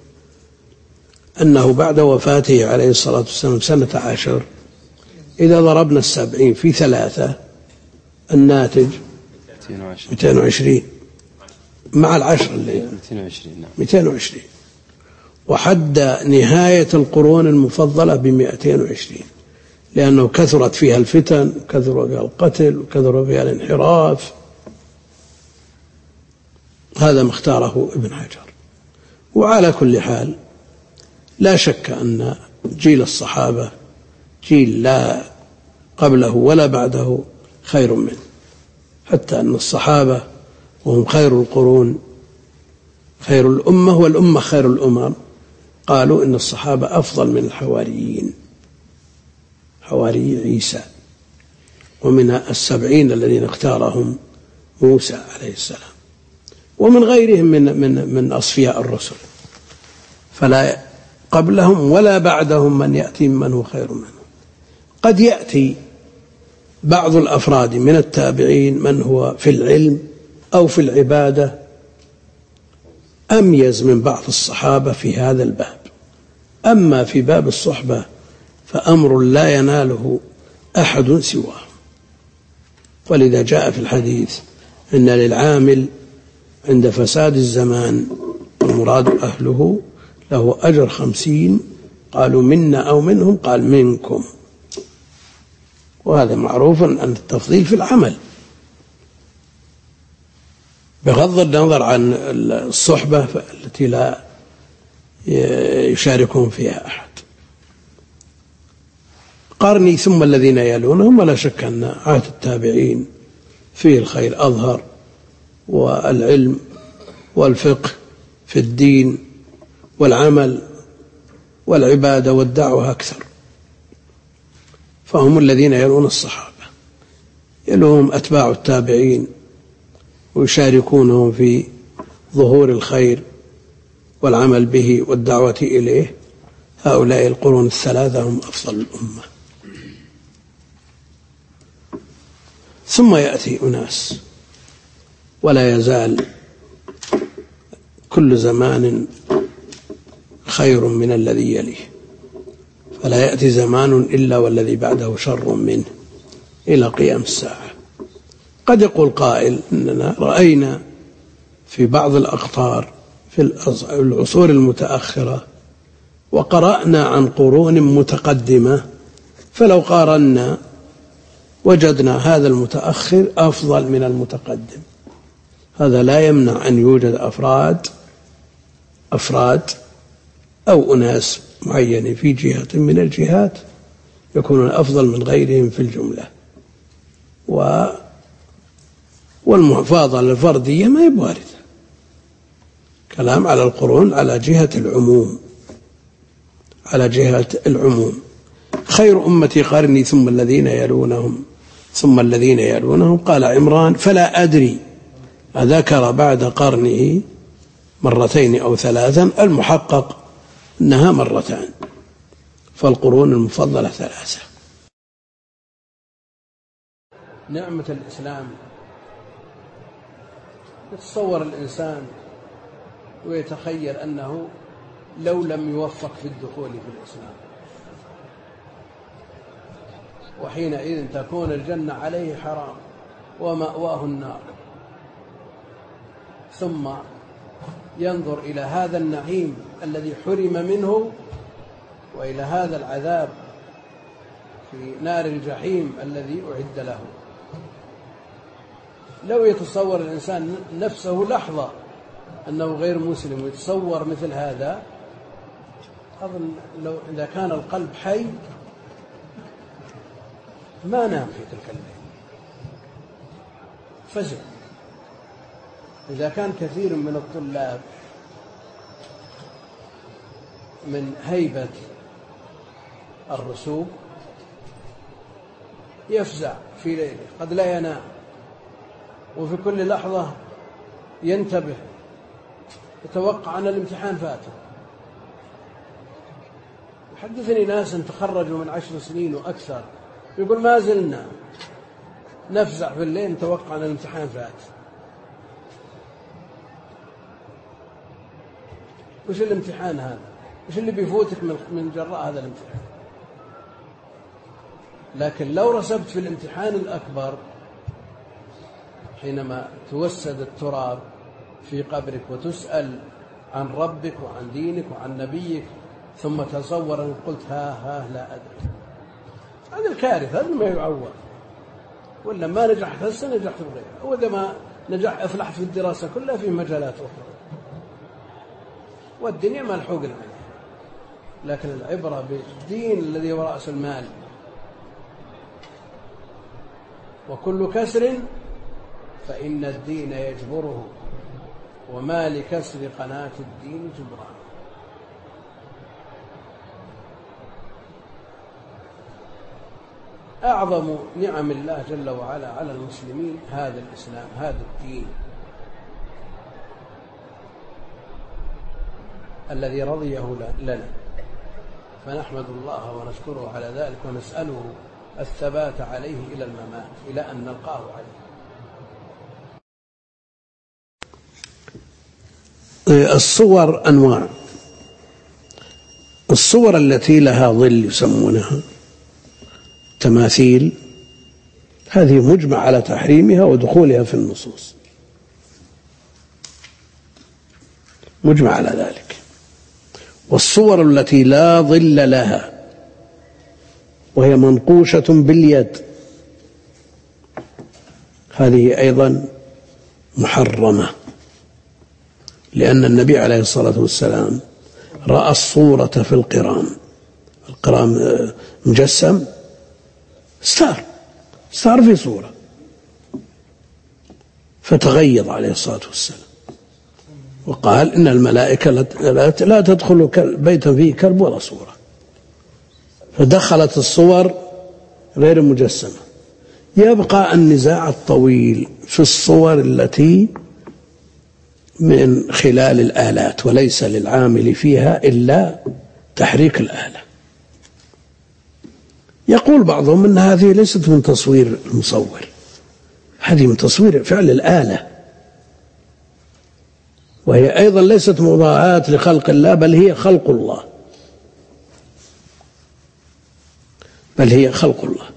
أنه بعد وفاته عليه الصلاة والسلام سنة عشر، إذا ضربنا السبعين في ثلاثة الناتج مئتين وعشرين مع العشر اللي مئتين وعشرين، وحد نهاية القرون المفضلة بمئتين وعشرين، لأنه كثرت فيها الفتن وكثر فيها القتل وكثر فيها الانحراف. هذا ما اختاره ابن حجر. وعلى كل حال لا شك أن جيل الصحابة جيل لا قبله ولا بعده خير منه، حتى أن الصحابة وهم خير القرون خير الأمة والأمة خير الأمم، قالوا إن الصحابة أفضل من الحواريين، حواري عيسى، ومن السبعين الذين اختارهم موسى عليه السلام، ومن غيرهم من من من أصفياء الرسل، فلا قبلهم ولا بعدهم من يأتي من هو خير منهم. قد يأتي بعض الأفراد من التابعين من هو في العلم أو في العبادة أميز من بعض الصحابة في هذا الباب، أما في باب الصحبة فأمر لا يناله أحد سواه. ولذا جاء في الحديث إن للعامل عند فساد الزمان المراد أهله له أجر خمسين، قالوا منا أو منهم، قال منكم. وهذا معروف أن التفضيل في العمل بغض النظر عن الصحبة التي لا يشاركهم فيها أحد. قرني ثم الذين يلونهم، ولا شك أن عهد التابعين فيه الخير أظهر، والعلم والفقه في الدين والعمل والعبادة والدعوة أكثر، فهم الذين يلون الصحابة، يلوهم أتباع التابعين ويشاركونهم في ظهور الخير والعمل به والدعوة إليه. هؤلاء القرون الثلاثة هم أفضل الأمة. ثم يأتي أناس، ولا يزال كل زمان خير من الذي يليه، فلا يأتي زمان إلا والذي بعده شر منه إلى قيام الساعة. قد يقول قائل إننا رأينا في بعض الأقطار في العصور المتأخرة وقرأنا عن قرون متقدمة، فلو قارنا وجدنا هذا المتأخر أفضل من المتقدم. هذا لا يمنع أن يوجد أفراد أفراد أو أناس معينين في جهة من الجهات يكونون أفضل من غيرهم في الجملة، و والمفاضلة الفردية ما يبارد. كلام على القرون على جهة العموم، على جهة العموم. خير أمتي قرني ثم الذين يلونهم ثم الذين يلونهم. قال عمران فلا أدري أذكر بعد قرنه مرتين أو ثلاثا، المحقق أنها مرتان، فالقرون المفضلة ثلاثة. نعمة الإسلام يتصور الإنسان ويتخيل أنه لو لم يوفق في الدخول في الإسلام وحينئذ تكون الجنة عليه حرام ومأواه النار، ثم ينظر إلى هذا النعيم الذي حرم منه وإلى هذا العذاب في نار الجحيم الذي أعد له. لو يتصور الإنسان نفسه لحظة أنه غير مسلم ويتصور مثل هذا، أظن لو إذا كان القلب حي ما نام في تلك الليلة، فزع. إذا كان كثير من الطلاب من هيبة الرسوب يفزع في ليله، قد لا ينام، وفي كل لحظة ينتبه، يتوقع أن الامتحان فاته. يحدثني ناس تخرجوا من عشر سنين وأكثر يقول ما زلنا نفزع في الليل نتوقع أن الامتحان فات. وش الامتحان هذا؟ وش اللي بيفوتك من جراء هذا الامتحان؟ لكن لو رسبت في الامتحان الأكبر حينما توسد التراب في قبرك وتسأل عن ربك وعن دينك وعن نبيك، ثم تصور أن قلت ها ها لا أدري، هذا الكارثة، هذا ما يعوض. ولا ما نجحت هسه نجحت بغيرها، وإذا ما نجح أفلحت في الدراسة كلها في مجالات أخرى، والدنيا ملحوق عليها. لكن العبرة بالدين الذي هو رأس المال، وكل كسر فإن الدين يجبره، وما لكسر قناة الدين جبران. أعظم نعم الله جل وعلا على المسلمين هذا الإسلام، هذا الدين الذي رضيه لنا، فنحمد الله ونشكره على ذلك ونسأله الثبات عليه إلى الممات، إلى أن نلقاه عليه. الصور أنواع. الصور التي لها ظل يسمونها تماثيل، هذه مجمع على تحريمها ودخولها في النصوص، مجمع على ذلك. والصور التي لا ظل لها وهي منقوشة باليد، هذه أيضا محرمة، لأن النبي عليه الصلاة والسلام رأى الصورة في القرام، القرام مجسم، ستار ستار في صورة، فتغيظ عليه الصلاة والسلام وقال إن الملائكة لا تدخل بيتا فيه كلب ولا صورة، فدخلت الصور غير مجسمة. يبقى النزاع الطويل في الصور التي من خلال الآلات، وليس للعامل فيها إلا تحريك الآلة. يقول بعضهم أن هذه ليست من تصوير المصور، هذه من تصوير فعل الآلة، وهي أيضا ليست مضاهاة لخلق الله، بل هي خلق الله، بل هي خلق الله.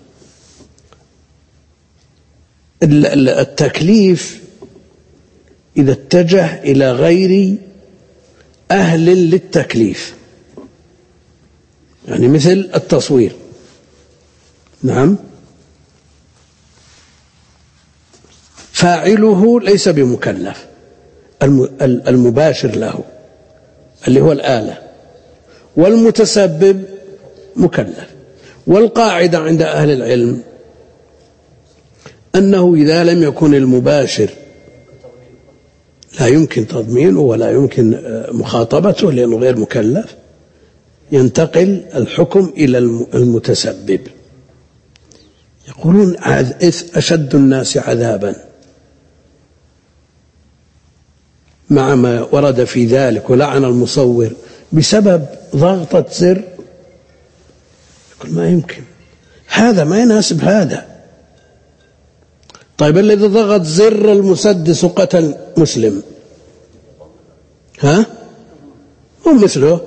التكليف إذا اتجه إلى غير أهل للتكليف، يعني مثل التصوير، نعم، فاعله ليس بمكلف، المباشر له اللي هو الآلة، والمتسبب مكلف. والقاعدة عند أهل العلم أنه إذا لم يكن المباشر لا يمكن تضمينه ولا يمكن مخاطبته لأنه غير مكلف، ينتقل الحكم إلى المتسبب. يقولون أشد الناس عذابا مع ما ورد في ذلك ولعن المصور بسبب ضغطة زر. يقول ما يمكن، هذا ما يناسب هذا. طيب الذي ضغط زر المسدس وقتل مسلم، ها؟ مو مثله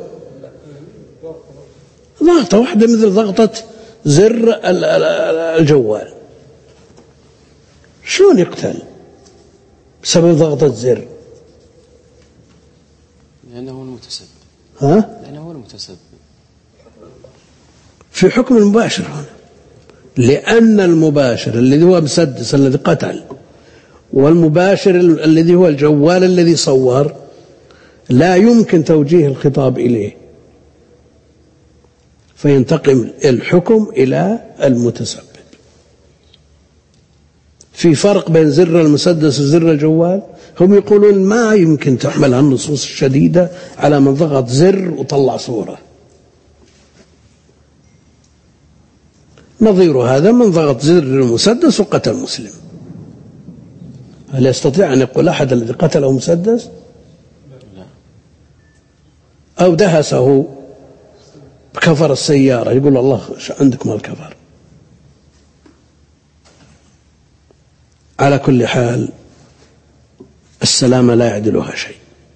ضغطة واحدة مثل ضغطة زر الجوال، شلون يقتل بسبب ضغطة زر؟ لأنه هو المتسبب. ها؟ لأنه هو المتسبب في حكم المباشر هنا، لأن المباشر الذي هو مسدس الذي قتل والمباشر الذي هو الجوال الذي صور لا يمكن توجيه الخطاب إليه، فينتقل الحكم إلى المتسبب. في فرق بين زر المسدس وزر الجوال. هم يقولون ما يمكن تحمل النصوص الشديدة على من ضغط زر وطلع صورة. نظير هذا من ضغط زر المسدس وقتل مسلم. هل يستطيع أن يقول أحد الذي قتله مسدس أو دهسه بكفر السيارة يقول الله عندك مال كفر؟ على كل حال السلامة لا يعدلها شيء،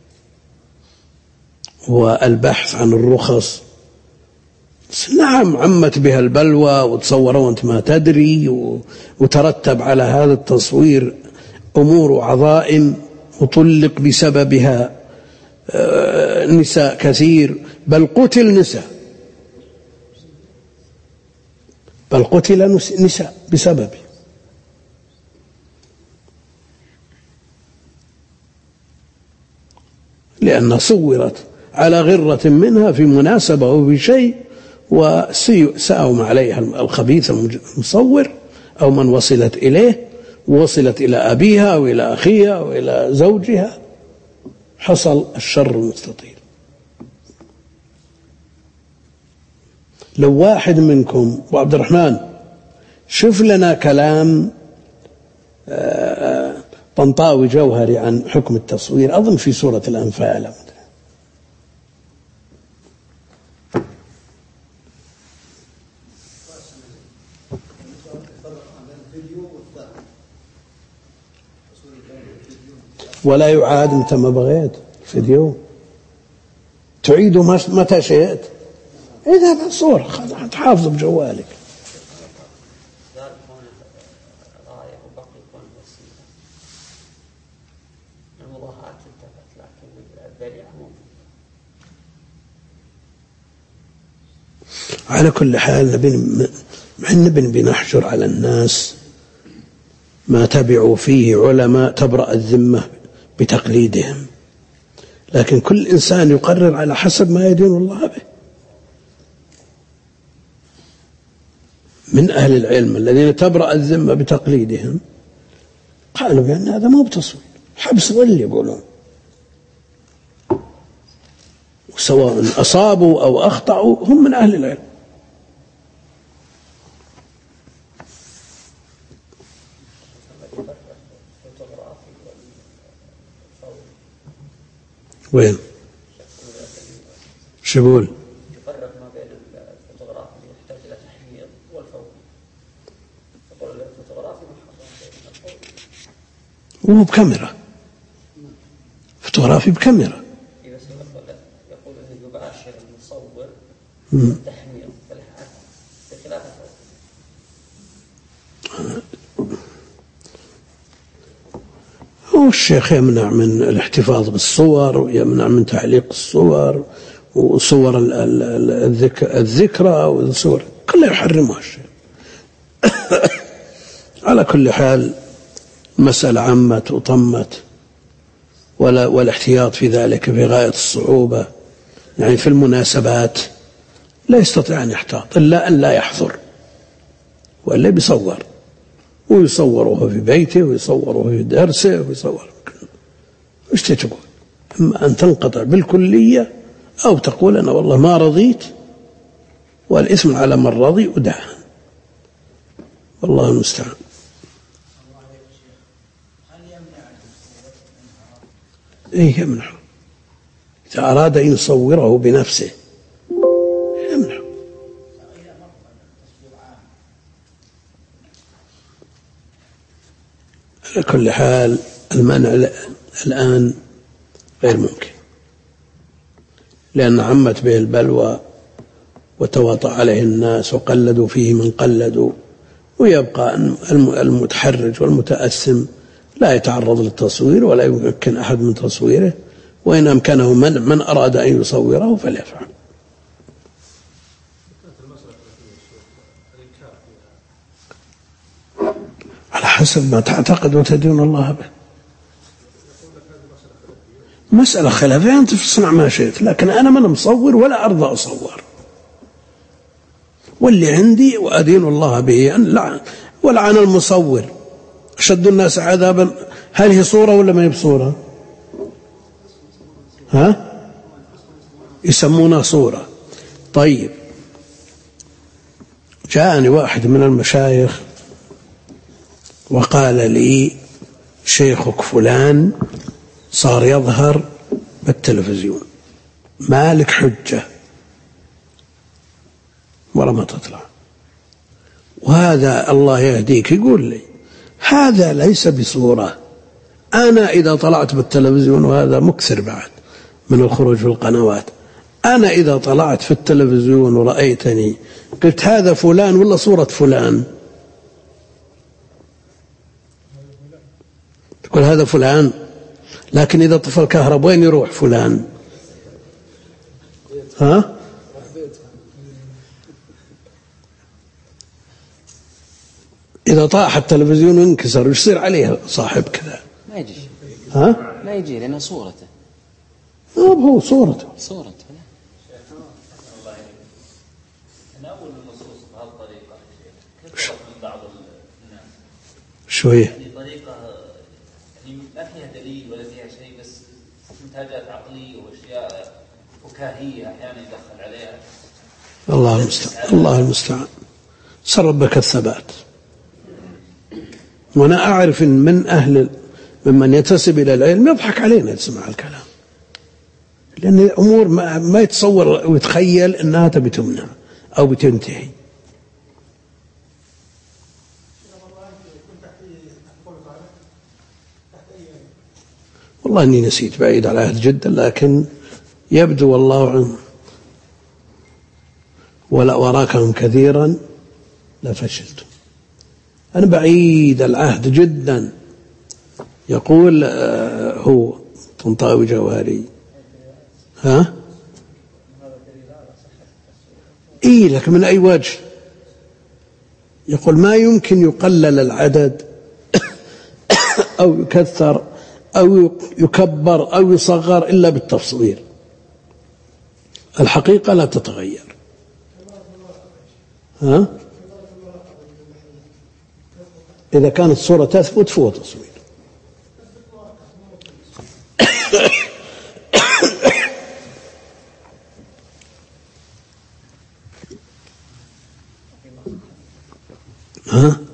والبحث عن الرخص نعم عمت بها البلوى وتصور وانت ما تدري، وترتب على هذا التصوير أمور عظائم وطلق بسببها نساء كثير، بل قتل نساء بل قتل نساء بسببه. لأنها صورت على غرة منها في مناسبة أو في شيء وساوم عليها الخبيث المصور أو من وصلت إليه، ووصلت إلى أبيها أو إلى أخيها أو إلى زوجها، حصل الشر المستطيل. لو واحد منكم وعبد الرحمن شوف لنا كلام طنطاوي جوهري عن حكم التصوير، أظن في سورة الأنفال. ولا يعاد متى ما بغيت فيديو، تعيده متى شئت. اذهب على الصور تحافظ بجوالك. على كل حال نبي نبي نحجر على الناس ما تبعوا فيه علماء تبرأ الذمة بتقليدهم، لكن كل إنسان يقرر على حسب ما يدين الله به. من أهل العلم الذين تبرأ الذمة بتقليدهم قالوا بأن هذا ما بتصوير، حبس ظل يقولون، وسواء أصابوا أو أخطأوا هم من أهل العلم. وين شو يقول؟ يفرق ما بين الفوتوغرافي اللي يحتاج الى تحميض والفوري. يقول الفوتوغرافي وهو بكاميرا، فوتوغرافي بكاميرا. اذا يقول انه يباشر المصور التحميض بخلاف هو الشيخ يمنع من الاحتفاظ بالصور ويمنع من تعليق الصور وصور الذكرى والصور كلها يحرمها الشيخ. على كل حال المسألة عمت وطمت، ولا والاحتياط في ذلك في غاية الصعوبة. يعني في المناسبات لا يستطيع أن يحتاط إلا أن لا يحضر، وإلا بيصور، ويصوره في بيته ويصوره في درسه ويصور. ايش تقول؟ اما ان تنقطع بالكليه او تقول انا والله ما رضيت والاثم على من رضي ودعه. والله المستعان. ايه يمنعه اذا اراد ان يصوره بنفسه يمنعه. على كل حال المنع الآن غير ممكن، لأن عمت به البلوى وتواطأ عليه الناس وقلدوا فيه من قلدوا، ويبقى المتحرج والمتأثم لا يتعرض للتصوير ولا يمكن أحد من تصويره، وإن أمكنه منع من أراد أن يصوره فليفعل. على حسب ما تعتقد وتدين الله به. مسألة خلافية، أنت تصنع ما شئت، لكن أنا من مصور ولا أرضى أصور، واللي عندي وأدين الله به أن لعن ولعن المصور. أشد الناس عذابا، هل هي صورة ولا ما هي بصورة؟ ها؟ يسمونها صورة. طيب، جاءني واحد من المشايخ وقال لي شيخك فلان صار يظهر بالتلفزيون، مالك حجة ولا ما تطلع، وهذا الله يهديك يقول لي هذا ليس بصورة. أنا إذا طلعت بالتلفزيون، وهذا مكثر بعد من الخروج في القنوات، أنا إذا طلعت في التلفزيون ورأيتني قلت هذا فلان ولا صورة فلان؟ تقول هذا فلان، لكن إذا طفى الكهرباء وين يروح فلان؟ ها؟ إذا طاح التلفزيون وانكسر وش يصير عليه صاحب كذا؟ ما يجي. ها؟ ما يجي لأنه صورته. آه هو صورته. صورته. تناول النصوص بهالطريقة كثرت من بعض الناس. شوية. يعني طريقة يعني ما فيها دليل ولا فيها شيء، بس منتجات عقلية وأشياء فكاهية أحيانا يدخل عليها. الله المستعان. الله المستعان. سر ربك الثبات. وأنا أعرف إن من أهل ممن يتسب إلى العلم يضحك علينا يسمع الكلام، لأن الأمور ما, ما يتصور ويتخيل أنها تبي تمنع أو بتنتهي. والله أني نسيت، بعيد على عهد جدا، لكن يبدو والله عنه ولا وراكهم كثيرا لفشلت. أنا بعيد العهد جدا. يقول آه هو طنطاوي جوهري، ها؟ إيه، لكن من أي وجه؟ يقول ما يمكن يقلل العدد أو يكثر أو يكبر أو يصغر إلا بالتصوير. الحقيقة لا تتغير. ها؟ إذا كانت الصورة تثبت فهو تصوير. ها؟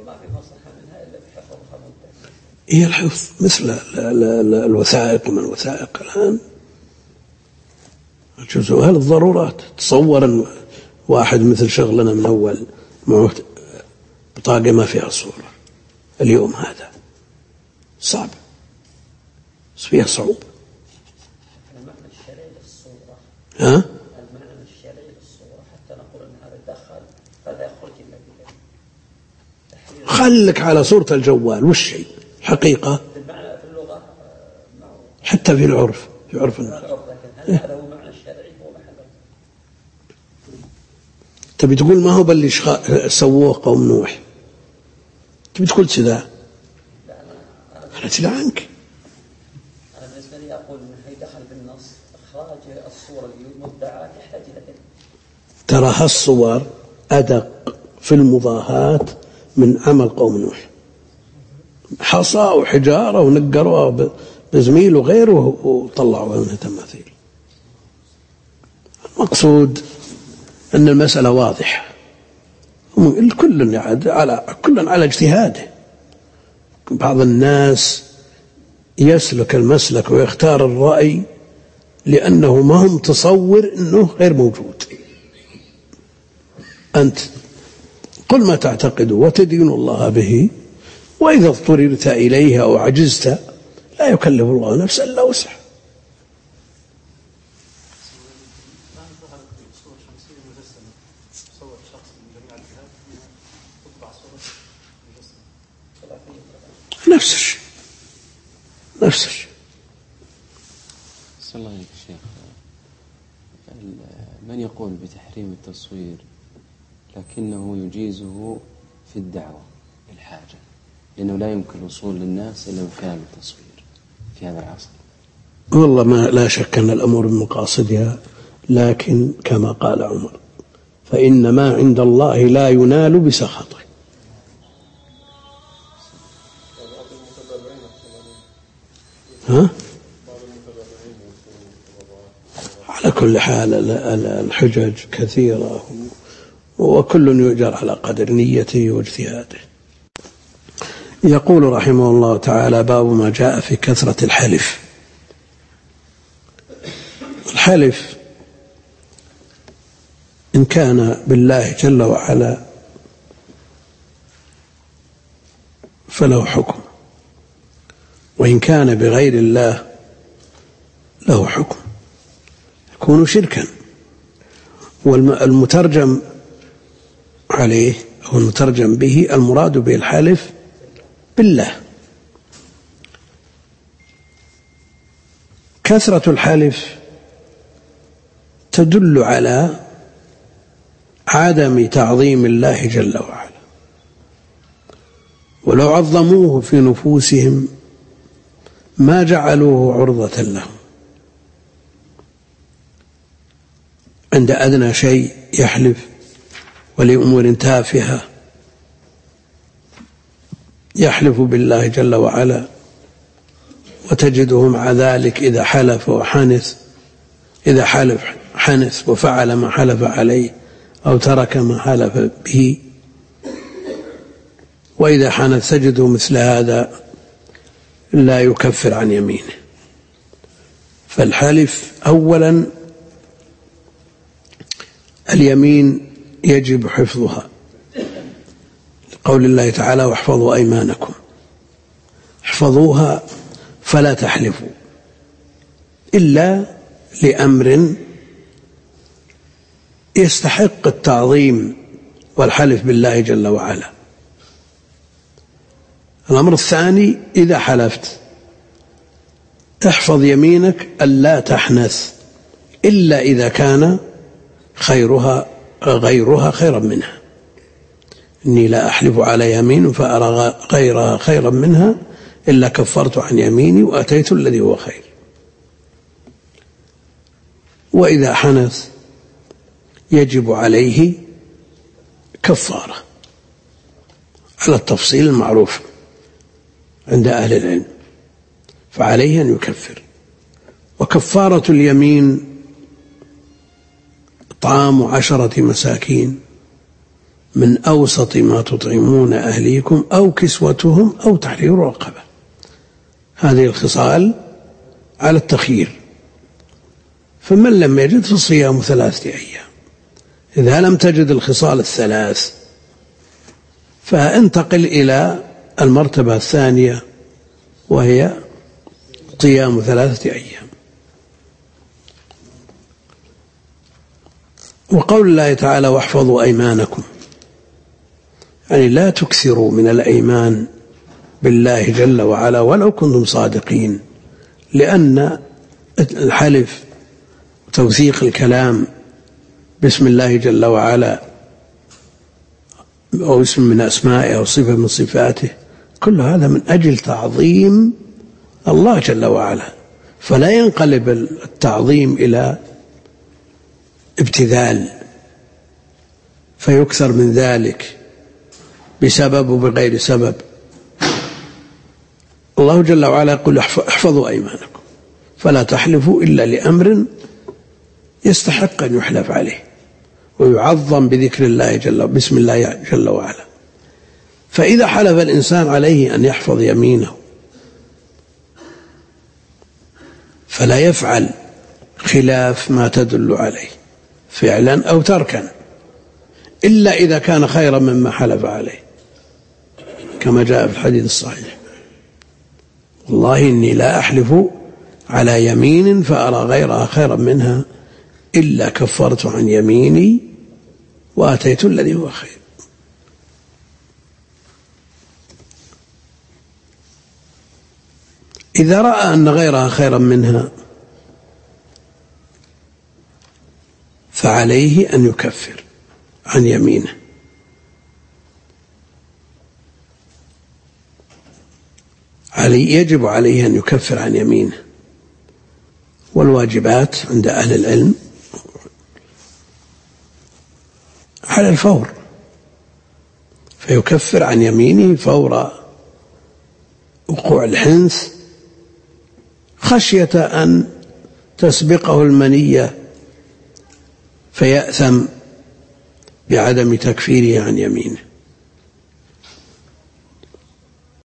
هي الحفظ مثل الوثائق من الوثائق الآن جزءها للضرورات. تصور واحد مثل شغلنا من أول معه بطاقة ما فيها صورة اليوم، هذا صعب، بس فيها صعوبة. المعنى الشرعي للصورة، ها؟ المعنى الشرعي للصورة حتى نقول أن هذا دخل فلا يخرج إلا بالله. خلك على صورة الجوال والشيء حقيقة المعنى في اللغة حتى في العرف، في عرف الناس. لكن هل هذا هو معنى الشرعي هو محله؟ تبي تقول ما هو باللي سووه قوم نوح، تبي تقول كذا؟ أنا تلا عنك. أنا بالنسبة لي أقول أنه يدخل بالنص إخراج الصورة المبدعة يحتاج إلى دليل. ترى هالصور أدق في المضاهاة من عمل قوم نوح. حصى وحجارة ونقروها بزميل وغيره وطلعوا منها تماثيل. المقصود أن المسألة واضحة، الكل على كل على اجتهاده. بعض الناس يسلك المسلك ويختار الرأي لأنه ما هم تصور أنه غير موجود. أنت قل ما تعتقد وتدين الله به، وإذا اضطررت إليها أو عجزت لا يكلف الله نفسا إلا وسعها. نفس الشيء نفس الشيء. صلى الله عليه الشيخ، من يقول بتحريم التصوير لكنه يجيزه في الدعوة للحاجة، لأنه لا يمكن الوصول للناس إلا بكلام التصوير في هذا العصر؟ والله ما لا شك أن الأمور بمقاصدها، لكن كما قال عمر: فإن ما عند الله لا ينال بسخطه. ها؟ على كل حال الحجج كثيرة وكل يؤجر على قدر نيته واجتهاده. يقول رحمه الله تعالى: باب ما جاء في كثرة الحلف. الحلف إن كان بالله جل وعلا فله حكم، وإن كان بغير الله له حكم، يكون شركا. والمترجم عليه أو المترجم به المراد به الحلف بالله. كثرة الحلف تدل على عدم تعظيم الله جل وعلا، ولو عظموه في نفوسهم ما جعلوه عرضة لهم. عند أدنى شيء يحلف، ولأمور تافهة يحلف بالله جل وعلا، وتجده مع ذلك إذا حلف وحنث إذا حلف حنث وفعل ما حلف عليه أو ترك ما حلف به، وإذا حنث تجده مثل هذا لا يكفر عن يمينه. فالحلف أولا اليمين يجب حفظها، لقول الله تعالى: واحفظوا أيمانكم. احفظوها فلا تحلفوا إلا لأمر يستحق التعظيم والحلف بالله جل وعلا. الأمر الثاني: إذا حلفت احفظ يمينك ألا تحنث إلا إذا كان خيرها غيرها خيرا منها. إني لا أحلف على يمين فأرى غيرها خيرا منها إلا كفرت عن يميني وأتيت الذي هو خير. وإذا حنث يجب عليه كفارة على التفصيل المعروف عند أهل العلم، فعليه أن يكفر. وكفارة اليمين إطعام عشرة مساكين من أوسط ما تطعمون أهليكم أو كسوتهم أو تحرير رقبة. هذه الخصال على التخيير، فمن لم يجد فصيام ثلاثة أيام. إذا لم تجد الخصال الثلاث فانتقل إلى المرتبة الثانية وهي صيام ثلاثة أيام. وقول الله تعالى: واحفظوا أيمانكم، يعني لا تكثروا من الأيمان بالله جل وعلا ولو كنتم صادقين، لأن الحلف وتوثيق الكلام باسم الله جل وعلا أو اسم من أسمائه أو صفة من صفاته كل هذا من أجل تعظيم الله جل وعلا، فلا ينقلب التعظيم إلى ابتذال فيكثر من ذلك بسبب وبغير سبب. الله جل وعلا يقول: احفظوا أيمانكم فلا تحلفوا إلا لأمر يستحق أن يحلف عليه ويعظم بذكر الله جل بسم الله جل وعلا. فإذا حلف الإنسان عليه أن يحفظ يمينه فلا يفعل خلاف ما تدل عليه فعلا أو تركا إلا إذا كان خيرا مما حلف عليه، كما جاء في الحديث الصحيح: والله إني لا أحلف على يمين فأرى غيرها خيرا منها إلا كفرت عن يميني وأتيت الذي هو خير. إذا رأى أن غيرها خيرا منها فعليه أن يكفر عن يمينه، علي يجب عليه أن يكفر عن يمينه. والواجبات عند أهل العلم على الفور، فيكفر عن يمينه فور وقوع الحنث خشية أن تسبقه المنية فيأثم بعدم تكفيره عن يمينه.